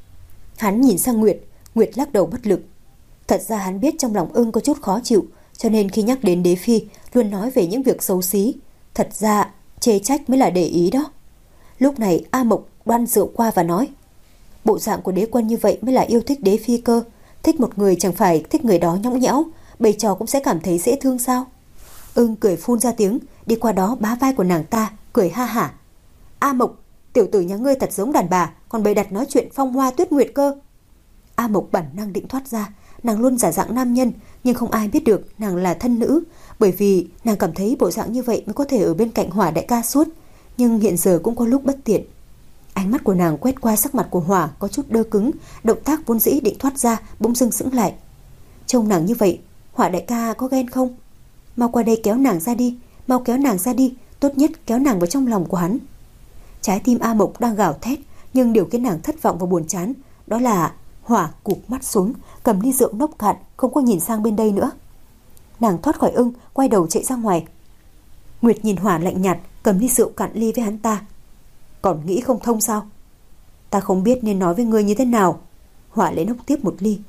Hắn nhìn sang Nguyệt. Nguyệt lắc đầu bất lực. Thật ra hắn biết trong lòng Ưng có chút khó chịu, cho nên khi nhắc đến đế phi luôn nói về những việc xấu xí. Thật ra chê trách mới là để ý đó. Lúc này A Mộc đoan rượu qua và nói: Bộ dạng của đế quân như vậy mới là yêu thích đế phi cơ. Thích một người chẳng phải thích người đó nhõng nhẽo, bầy trò cũng sẽ cảm thấy dễ thương sao? Ưng cười phun ra tiếng, đi qua đó bá vai của nàng ta, cười ha hả. A Mộc, tiểu tử nhà ngươi thật giống đàn bà, còn bày đặt nói chuyện phong hoa tuyết nguyệt cơ. A Mộc bản năng định thoát ra, nàng luôn giả dạng nam nhân, nhưng không ai biết được nàng là thân nữ, bởi vì nàng cảm thấy bộ dạng như vậy mới có thể ở bên cạnh Hỏa đại ca suốt, nhưng hiện giờ cũng có lúc bất tiện. Ánh mắt của nàng quét qua sắc mặt của Hỏa có chút đơ cứng, động tác vốn dĩ định thoát ra bỗng dưng sững lại. Trông nàng như vậy, Hỏa đại ca có ghen không? Mau qua đây kéo nàng ra đi, mau kéo nàng ra đi, tốt nhất kéo nàng vào trong lòng của hắn. Trái tim A Mộc đang gào thét, nhưng điều khiến nàng thất vọng và buồn chán đó là Hỏa cụp mắt xuống, cầm ly rượu nốc cạn, không có nhìn sang bên đây nữa. Nàng thoát khỏi Ưng, quay đầu chạy ra ngoài. Nguyệt nhìn Hỏa lạnh nhạt, cầm ly rượu cạn ly với hắn ta. Còn nghĩ không thông sao? Ta không biết nên nói với ngươi như thế nào. Hỏa lấy nốc tiếp một ly.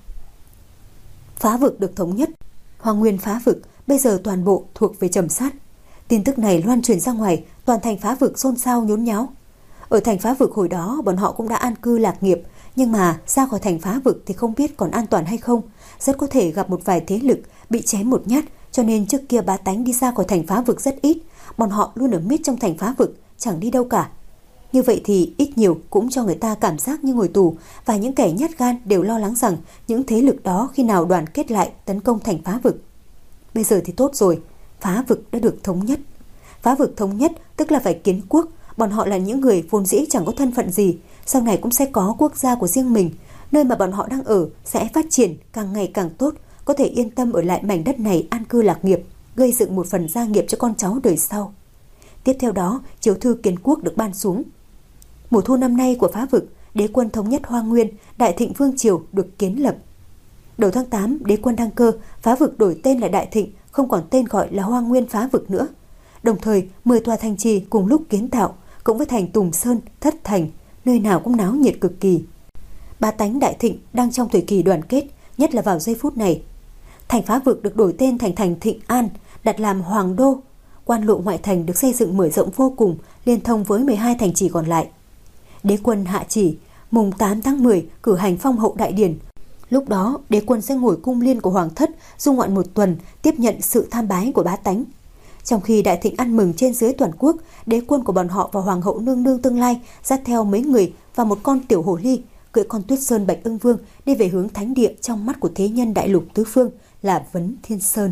Phá vực được thống nhất, Hoang Nguyên phá vực bây giờ toàn bộ thuộc về Trầm Sát. Tin tức này loan truyền ra ngoài, toàn thành phá vực xôn xao nhốn nháo. Ở thành phá vực hồi đó bọn họ cũng đã an cư lạc nghiệp, nhưng mà ra khỏi thành phá vực thì không biết còn an toàn hay không, rất có thể gặp một vài thế lực bị chém một nhát, cho nên trước kia bá tánh đi ra khỏi thành phá vực rất ít, bọn họ luôn ở miết trong thành phá vực, chẳng đi đâu cả. Như vậy thì ít nhiều cũng cho người ta cảm giác như ngồi tù, và những kẻ nhát gan đều lo lắng rằng những thế lực đó khi nào đoàn kết lại tấn công thành phá vực. Bây giờ thì tốt rồi, phá vực đã được thống nhất. Phá vực thống nhất tức là phải kiến quốc, bọn họ là những người vốn dĩ chẳng có thân phận gì, sau này cũng sẽ có quốc gia của riêng mình, nơi mà bọn họ đang ở sẽ phát triển càng ngày càng tốt, có thể yên tâm ở lại mảnh đất này an cư lạc nghiệp, gây dựng một phần gia nghiệp cho con cháu đời sau. Tiếp theo đó, chiếu thư kiến quốc được ban xuống. Mùa thu năm nay của phá vực, đế quân thống nhất Hoang Nguyên, Đại Thịnh Vương Triều được kiến lập. Đầu tháng tám, đế quân đăng cơ, phá vực đổi tên là Đại Thịnh, không còn tên gọi là Hoang Nguyên phá vực nữa. Đồng thời, mười tòa thành trì cùng lúc kiến tạo, cũng với thành Tùng Sơn, Thất Thành, nơi nào cũng náo nhiệt cực kỳ. Bá tánh Đại Thịnh đang trong thời kỳ đoàn kết, nhất là vào giây phút này. Thành phá vực được đổi tên thành thành Thịnh An, đặt làm Hoàng Đô. Quan lộ ngoại thành được xây dựng mở rộng vô cùng, liên thông với mười hai thành trì còn lại. Đế quân hạ chỉ, mùng tám tháng mười cử hành phong hậu đại điển. Lúc đó, đế quân sẽ ngồi cung liên của Hoàng thất, du ngoạn một tuần, tiếp nhận sự tham bái của bá tánh. Trong khi Đại Thịnh ăn mừng trên dưới toàn quốc, đế quân của bọn họ và Hoàng hậu nương nương tương lai dắt theo mấy người và một con tiểu hồ ly, cưỡi con Tuyết Sơn Bạch Ưng Vương đi về hướng thánh địa trong mắt của thế nhân đại lục tứ phương là Vấn Thiên Sơn.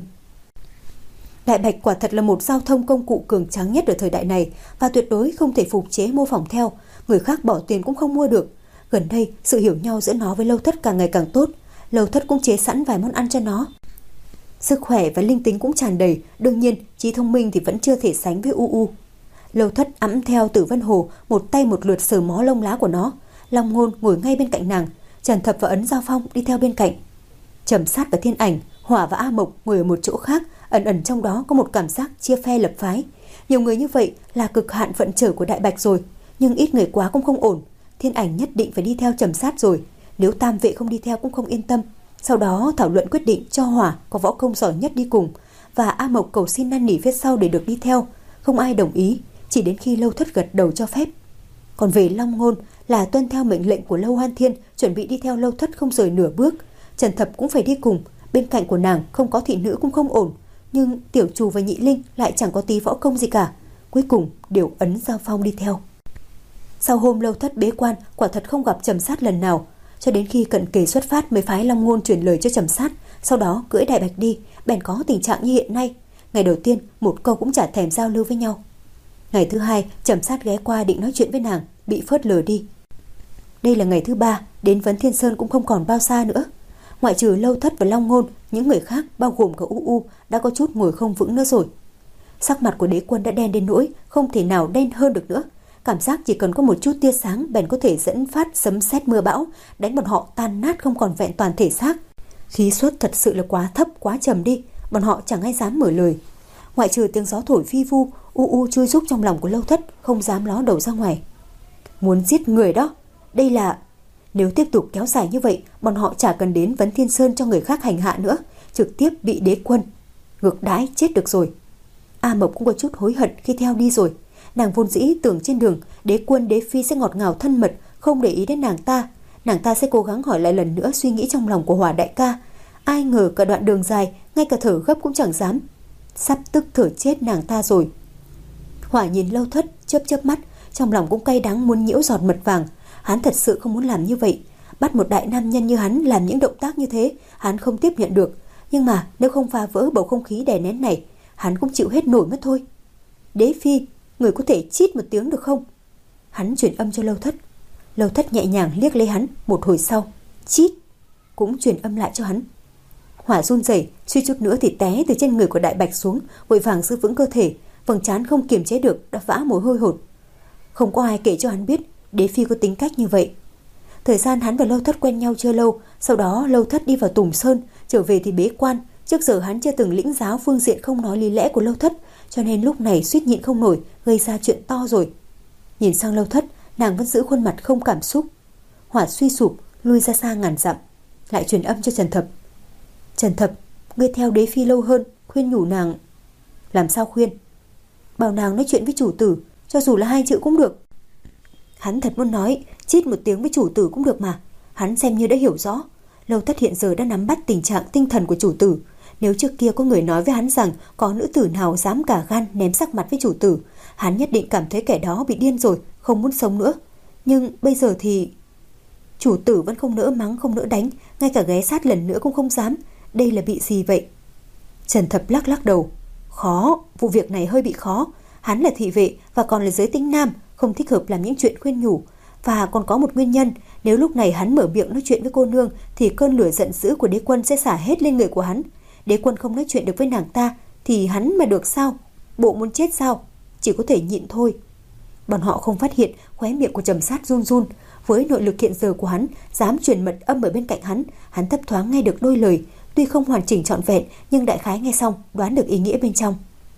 Đại Bạch quả thật là một giao thông công cụ cường tráng nhất ở thời đại này và tuyệt đối không thể phục chế mô phỏng theo, người khác bỏ tiền cũng không mua được. Gần đây, sự hiểu nhau giữa nó với Lâu Thất càng ngày càng tốt. Lâu Thất cũng chế sẵn vài món ăn cho nó. Sức khỏe và linh tính cũng tràn đầy, đương nhiên trí thông minh thì vẫn chưa thể sánh với U U. Lâu Thất ẵm theo Tử Vân Hồ, một tay một lượt sờ mó lông lá của nó. Long Ngôn ngồi ngay bên cạnh nàng, Trần Thập và Ấn Giao Phong đi theo bên cạnh. Trầm Sát và Thiên Ảnh, Hỏa và A Mộc ngồi ở một chỗ khác, ẩn ẩn trong đó có một cảm giác chia phe lập phái. Nhiều người như vậy là cực hạn vận trở của Đại Bạch rồi, nhưng ít người quá cũng không ổn. Thiên Ảnh nhất định phải đi theo Trầm Sát rồi, nếu Tam Vệ không đi theo cũng không yên tâm. Sau đó thảo luận quyết định cho Hỏa có võ công giỏi nhất đi cùng, và A Mộc cầu xin năn nỉ phía sau để được đi theo. Không ai đồng ý, chỉ đến khi Lâu Thất gật đầu cho phép. Còn về Long Ngôn là tuân theo mệnh lệnh của Lâu Hoan Thiên, chuẩn bị đi theo Lâu Thất không rời nửa bước. Trần Thập cũng phải đi cùng, bên cạnh của nàng không có thị nữ cũng không ổn, nhưng Tiểu Trù và Nhị Linh lại chẳng có tí võ công gì cả. Cuối cùng đều Ấn Giao Phong đi theo. Sau hôm Lâu Thất bế quan, quả thật không gặp Trầm Sát lần nào, cho đến khi cận kề xuất phát mới phái Long Ngôn truyền lời cho Trầm Sát, sau đó cưỡi Đại Bạch đi, bèn có tình trạng như hiện nay. Ngày đầu tiên một câu cũng chả thèm giao lưu với nhau. Ngày thứ hai, Trầm Sát ghé qua định nói chuyện với nàng, bị phớt lờ đi. Đây là ngày thứ ba, đến Vấn Thiên Sơn cũng không còn bao xa nữa. Ngoại trừ Lâu Thất và Long Ngôn, những người khác bao gồm cả U U đã có chút ngồi không vững nữa rồi. Sắc mặt của Đế Quân đã đen đến nỗi không thể nào đen hơn được nữa. Cảm giác chỉ cần có một chút tia sáng bèn có thể dẫn phát sấm sét mưa bão, đánh bọn họ tan nát không còn vẹn toàn thể xác. Khí suất thật sự là quá thấp, quá trầm đi, bọn họ chẳng ai dám mở lời. Ngoại trừ tiếng gió thổi phi vu, U U chui rúc trong lòng của Lâu Thất, không dám ló đầu ra ngoài. Muốn giết người đó, đây là... Nếu tiếp tục kéo dài như vậy, bọn họ chả cần đến Vấn Thiên Sơn cho người khác hành hạ nữa, trực tiếp bị Đế Quân ngược đãi chết được rồi. A Mộc cũng có chút hối hận khi theo đi rồi. Nàng vốn dĩ tưởng trên đường Đế Quân Đế Phi sẽ ngọt ngào thân mật, không để ý đến nàng ta. Nàng ta sẽ cố gắng hỏi lại lần nữa suy nghĩ trong lòng của Hỏa đại ca. Ai ngờ cả đoạn đường dài, ngay cả thở gấp cũng chẳng dám. Sắp tức thở chết nàng ta rồi. Hỏa nhìn Lâu Thất, chớp chớp mắt, trong lòng cũng cay đắng muốn nhiễu giọt mật vàng. Hắn thật sự không muốn làm như vậy. Bắt một đại nam nhân như hắn làm những động tác như thế, hắn không tiếp nhận được. Nhưng mà nếu không phá vỡ bầu không khí đè nén này, hắn cũng chịu hết nổi mất thôi. Đế Phi, người có thể chít một tiếng được không? Hắn truyền âm cho Lâu Thất. Lâu Thất nhẹ nhàng liếc lấy hắn, một hồi sau chít cũng truyền âm lại cho hắn. Hỏa run rẩy, suy chút nữa thì té từ trên người của Đại Bạch xuống, vội vàng giữ vững cơ thể, vầng trán không kiềm chế được đã vã mồ hôi hột. Không có ai kể cho hắn biết Đế Phi có tính cách như vậy. Thời gian hắn và Lâu Thất quen nhau chưa lâu, sau đó Lâu Thất đi vào Tùng Sơn, trở về thì bế quan. Trước giờ hắn chưa từng lĩnh giáo phương diện không nói lý lẽ của Lâu Thất, cho nên lúc này suýt nhịn không nổi, gây ra chuyện to rồi. Nhìn sang Lâu Thất, nàng vẫn giữ khuôn mặt không cảm xúc. Hỏa suy sụp, lui ra xa ngàn dặm, lại truyền âm cho Trần Thập. Trần Thập, ngươi theo Đế Phi lâu hơn, khuyên nhủ nàng. Làm sao khuyên? Bảo nàng nói chuyện với chủ tử, cho dù là hai chữ cũng được. Hắn thật muốn nói, chít một tiếng với chủ tử cũng được mà. Hắn xem như đã hiểu rõ. Lâu Thất hiện giờ đã nắm bắt tình trạng tinh thần của chủ tử. Nếu trước kia có người nói với hắn rằng có nữ tử nào dám cả gan ném sắc mặt với chủ tử, hắn nhất định cảm thấy kẻ đó bị điên rồi, không muốn sống nữa. Nhưng bây giờ thì... Chủ tử vẫn không nỡ mắng, không nỡ đánh, ngay cả ghé sát lần nữa cũng không dám. Đây là bị gì vậy? Trần Thập lắc lắc đầu. Khó, vụ việc này hơi bị khó. Hắn là thị vệ và còn là giới tính nam, không thích hợp làm những chuyện khuyên nhủ. Và còn có một nguyên nhân, nếu lúc này hắn mở miệng nói chuyện với cô nương thì cơn lửa giận dữ của Đế Quân sẽ xả hết lên người của hắn. Đế Quân không nói chuyện được với nàng ta thì hắn mà được sao? Bộ muốn chết sao? Chỉ có thể nhịn thôi. Bọn họ không phát hiện khóe miệng của Trầm Sát run run. Với nội lực hiện giờ của hắn, dám truyền mật âm ở bên cạnh hắn, hắn thấp thoáng nghe được đôi lời, tuy không hoàn chỉnh trọn vẹn nhưng đại khái nghe xong đoán được ý nghĩa bên trong.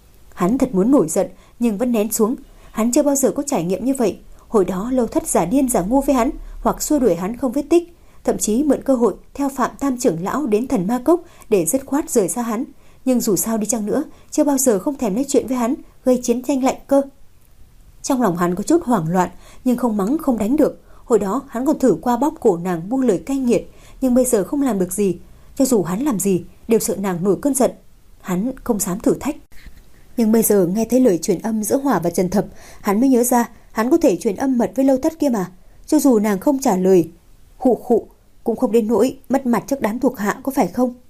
Hắn thật muốn nổi giận nhưng vẫn nén xuống. Hắn chưa bao giờ có trải nghiệm như vậy. Hồi đó Lâu Thất giả điên giả ngu với hắn, hoặc xua đuổi hắn không vết tích, thậm chí mượn cơ hội theo Phạm Tam trưởng lão đến Thần Ma Cốc để dứt khoát rời xa hắn. Nhưng dù sao đi chăng nữa, chưa bao giờ không thèm nói chuyện với hắn, gây chiến tranh lạnh cơ. Trong lòng hắn có chút hoảng loạn, nhưng không mắng không đánh được. Hồi đó hắn còn thử qua bóp cổ nàng buông lời cay nghiệt, nhưng bây giờ không làm được gì. Cho dù hắn làm gì đều sợ nàng nổi cơn giận. Hắn không dám thử thách. Nhưng bây giờ nghe thấy lời truyền âm giữa Hỏa và Trần Thập, hắn mới nhớ ra hắn có thể truyền âm mật với Lâu Thất kia mà. Cho dù nàng không trả lời, khụ khụ, cũng không đến nỗi mất mặt trước đám thuộc hạ, có phải không?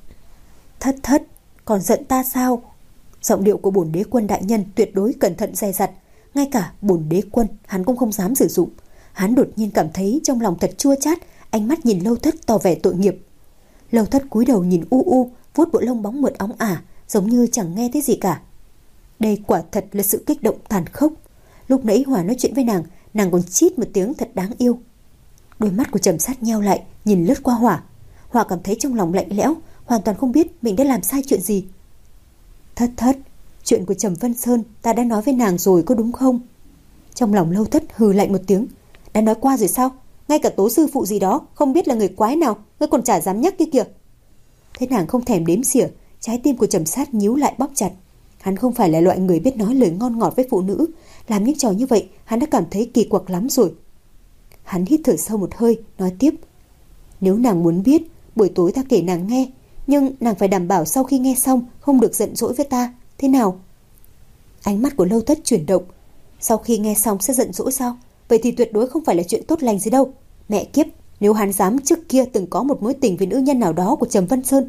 Thất thất, còn giận ta sao? Giọng điệu của bổn Đế Quân đại nhân tuyệt đối cẩn thận dè dặt. Ngay cả bổn Đế Quân hắn cũng không dám sử dụng. Hắn đột nhiên cảm thấy trong lòng thật chua chát, ánh mắt nhìn Lâu Thất tỏ vẻ tội nghiệp. Lâu Thất cúi đầu nhìn u u, vuốt bộ lông bóng mượt óng ả, giống như chẳng nghe thấy gì cả. Đây quả thật là sự kích động tàn khốc. Lúc nãy Hòa nói chuyện với nàng, nàng còn chít một tiếng thật đáng yêu. Đôi mắt của Trầm Sát nheo lại, nhìn lướt qua Hòa. Hòa cảm thấy trong lòng lạnh lẽo, hoàn toàn không biết mình đã làm sai chuyện gì. Thất thất, chuyện của Trầm Vân Sơn ta đã nói với nàng rồi có đúng không? Trong lòng Lâu Thất hừ lạnh một tiếng. Đã nói qua rồi sao? Ngay cả Tố sư phụ gì đó không biết là người quái nào, ngươi còn chả dám nhắc kia kìa. Thế nàng không thèm đếm xỉa, trái tim của Trầm Sát nhíu lại bóp chặt. Hắn không phải là loại người biết nói lời ngon ngọt với phụ nữ, làm những trò như vậy hắn đã cảm thấy kỳ quặc lắm rồi. Hắn hít thở sâu một hơi, nói tiếp. Nếu nàng muốn biết, buổi tối ta kể nàng nghe, nhưng nàng phải đảm bảo sau khi nghe xong không được giận dỗi với ta, thế nào? Ánh mắt của Lâu Thất chuyển động. Sau khi nghe xong sẽ giận dỗi sao? Vậy thì tuyệt đối không phải là chuyện tốt lành gì đâu. Mẹ kiếp, nếu hắn dám trước kia từng có một mối tình với nữ nhân nào đó của Trầm Vân Sơn.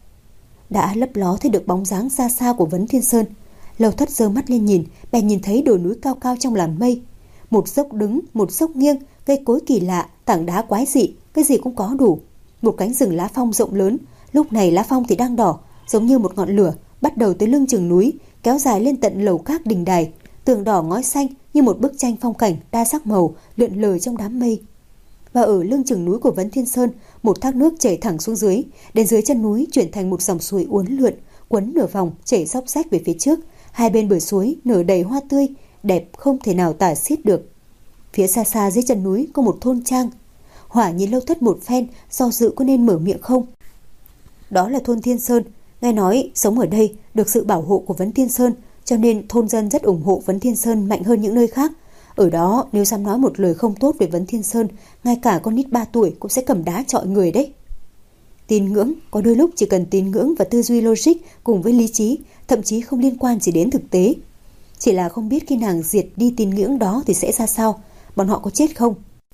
Đã lấp ló thấy được bóng dáng xa xa của Vấn Thiên Sơn. Lâu Thất giơ mắt lên nhìn, bèn nhìn thấy đồi núi cao cao trong làn mây. Một dốc đứng, một dốc nghiêng, cây cối kỳ lạ, tảng đá quái dị, cái gì cũng có đủ. Một cánh rừng lá phong rộng lớn, lúc này lá phong thì đang đỏ, giống như một ngọn lửa, bắt đầu tới lưng chừng núi, kéo dài lên tận lầu các đình đài, tường đỏ ngói xanh như một bức tranh phong cảnh đa sắc màu lượn lờ trong đám mây. Và ở lưng chừng núi của Vấn Thiên Sơn, một thác nước chảy thẳng xuống dưới, đến dưới chân núi chuyển thành một dòng suối uốn lượn, quấn nửa vòng chảy xóc xách về phía trước. Hai bên bờ suối nở đầy hoa tươi, đẹp không thể nào tả xiết được. Phía xa xa dưới chân núi có một thôn trang. Hỏa nhìn Lâu Thất một phen, do dự có nên mở miệng không. Đó là thôn Thiên Sơn, nghe nói sống ở đây được sự bảo hộ của Vấn Thiên Sơn, cho nên thôn dân rất ủng hộ Vấn Thiên Sơn mạnh hơn những nơi khác. Ở đó nếu dám nói một lời không tốt về Vấn Thiên Sơn, ngay cả con nít ba tuổi cũng sẽ cầm đá chọi người đấy. Tín ngưỡng có đôi lúc chỉ cần tín ngưỡng và tư duy logic cùng với lý trí, thậm chí không liên quan gì đến thực tế. Chỉ là không biết khi nàng diệt đi tín ngưỡng đó thì sẽ ra sao, bọn họ có chết không?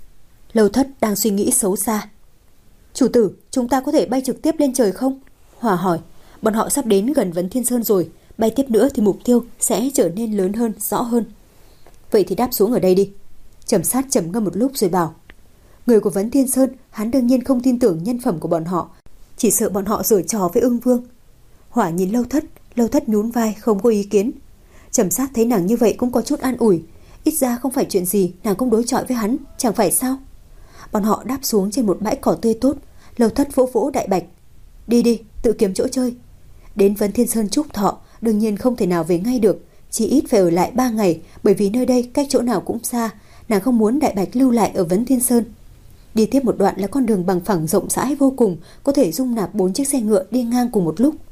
Lâu Thất đang suy nghĩ xấu xa. Chủ tử, chúng ta có thể bay trực tiếp lên trời không? Hòa hỏi. Bọn họ sắp đến gần Vấn Thiên Sơn rồi, bay tiếp nữa thì mục tiêu sẽ trở nên lớn hơn, rõ hơn. Vậy thì đáp xuống ở đây đi. Trầm Sát trầm ngâm một lúc rồi bảo. Người của Vấn Thiên Sơn, hắn đương nhiên không tin tưởng nhân phẩm của bọn họ, chỉ sợ bọn họ giở trò với Ưng Vương. Hỏa nhìn Lâu Thất, Lâu Thất nhún vai không có ý kiến. Trầm Sát thấy nàng như vậy cũng có chút an ủi, ít ra không phải chuyện gì nàng cũng đối chọi với hắn, chẳng phải sao? Bọn họ đáp xuống trên một bãi cỏ tươi tốt. Lâu Thất vỗ vỗ Đại Bạch. Đi đi, tự kiếm chỗ chơi. Đến Vấn Thiên Sơn chúc thọ, đương nhiên không thể nào về ngay được, chỉ ít phải ở lại ba ngày, bởi vì nơi đây cách chỗ nào cũng xa, nàng không muốn Đại Bạch lưu lại ở Vấn Thiên Sơn. Đi tiếp một đoạn là con đường bằng phẳng rộng rãi vô cùng, có thể dung nạp bốn chiếc xe ngựa đi ngang cùng một lúc.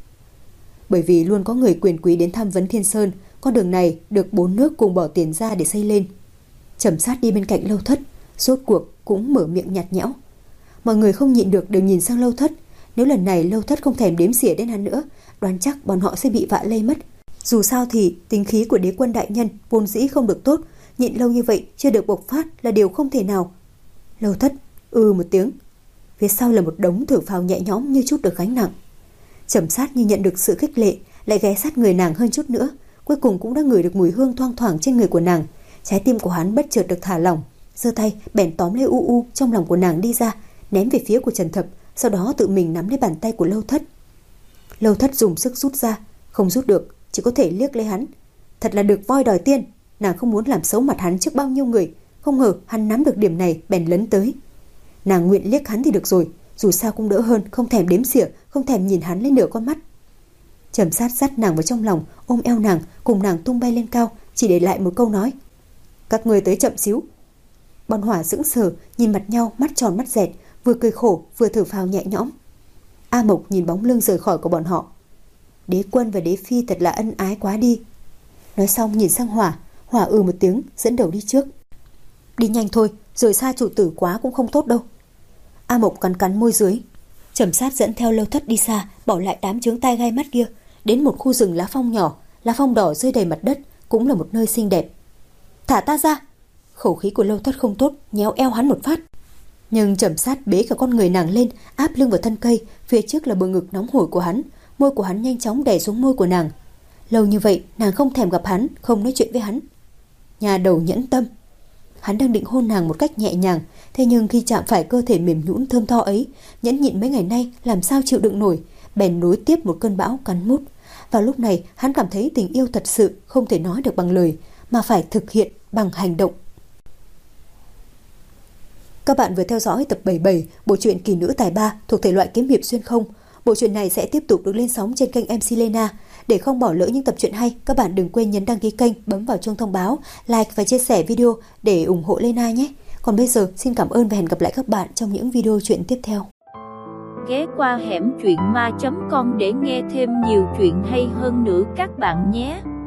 Bởi vì luôn có người quyền quý đến thăm Vấn Thiên Sơn, con đường này được bốn nước cùng bỏ tiền ra để xây lên. Trầm Sát đi bên cạnh Lâu Thất, rốt cuộc cũng mở miệng nhạt nhẽo. Mọi người không nhịn được đều nhìn sang Lâu Thất. Nếu lần này Lâu Thất không thèm đếm xỉa đến hắn nữa, đoán chắc bọn họ sẽ bị vạ lây mất. Dù sao thì tính khí của đế quân đại nhân vốn dĩ không được tốt, nhịn lâu như vậy chưa được bộc phát là điều không thể nào. Lâu Thất ư một tiếng. Phía sau là một đống thở phào nhẹ nhõm như chút được gánh nặng. Trầm Sát như nhận được sự khích lệ, lại ghé sát người nàng hơn chút nữa, cuối cùng cũng đã ngửi được mùi hương thoang thoảng trên người của nàng. Trái tim của hắn bất chợt được thả lỏng, giơ tay bèn tóm lấy u u trong lòng của nàng đi ra, ném về phía của Trần Thập, sau đó tự mình nắm lấy bàn tay của Lâu Thất. Lâu Thất dùng sức rút ra, không rút được, chỉ có thể liếc lấy hắn. Thật là được voi đòi tiên, nàng không muốn làm xấu mặt hắn trước bao nhiêu người, không ngờ hắn nắm được điểm này bèn lấn tới. Nàng nguyện liếc hắn thì được rồi, dù sao cũng đỡ hơn không thèm đếm xỉa, không thèm nhìn hắn lên nửa con mắt. Trầm Sát dắt nàng vào trong lòng, ôm eo nàng, cùng nàng tung bay lên cao, chỉ để lại một câu nói: các người tới chậm xíu. Bọn Hỏa sững sờ nhìn mặt nhau, mắt tròn mắt dẹt, vừa cười khổ vừa thở phào nhẹ nhõm. A Mộc nhìn bóng lưng rời khỏi của bọn họ. Đế quân và đế phi thật là ân ái quá đi. Nói xong nhìn sang Hỏa, Hỏa ừ một tiếng dẫn đầu đi trước. Đi nhanh thôi, rời xa chủ tử quá cũng không tốt đâu. A Mộc cắn cắn môi dưới. Trầm Sát dẫn theo Lâu Thất đi xa, bỏ lại đám chướng tai gai mắt kia, đến một khu rừng lá phong nhỏ, lá phong đỏ rơi đầy mặt đất, cũng là một nơi xinh đẹp. Thả ta ra! Khẩu khí của Lâu Thất không tốt, nhéo eo hắn một phát. Nhưng Trầm Sát bế cả con người nàng lên, áp lưng vào thân cây, phía trước là bờ ngực nóng hổi của hắn, môi của hắn nhanh chóng đè xuống môi của nàng. Lâu như vậy nàng không thèm gặp hắn, không nói chuyện với hắn. Nhà đầu nhẫn tâm. Hắn đang định hôn nàng một cách nhẹ nhàng, thế nhưng khi chạm phải cơ thể mềm nhũn thơm tho ấy, nhẫn nhịn mấy ngày nay làm sao chịu đựng nổi, bèn nối tiếp một cơn bão cắn mút. Vào lúc này, hắn cảm thấy tình yêu thật sự không thể nói được bằng lời, mà phải thực hiện bằng hành động. Các bạn vừa theo dõi tập bảy mươi bảy bộ truyện Kỳ nữ tài ba thuộc thể loại kiếm hiệp xuyên không. Bộ truyện này sẽ tiếp tục được lên sóng trên kênh em xê Lena. Để không bỏ lỡ những tập truyện hay, các bạn đừng quên nhấn đăng ký kênh, bấm vào chuông thông báo, like và chia sẻ video để ủng hộ Lena nhé. Còn bây giờ, xin cảm ơn và hẹn gặp lại các bạn trong những video truyện tiếp theo. Ghé qua hẻm truyện ma chấm com để nghe thêm nhiều chuyện hay hơn nữa các bạn nhé.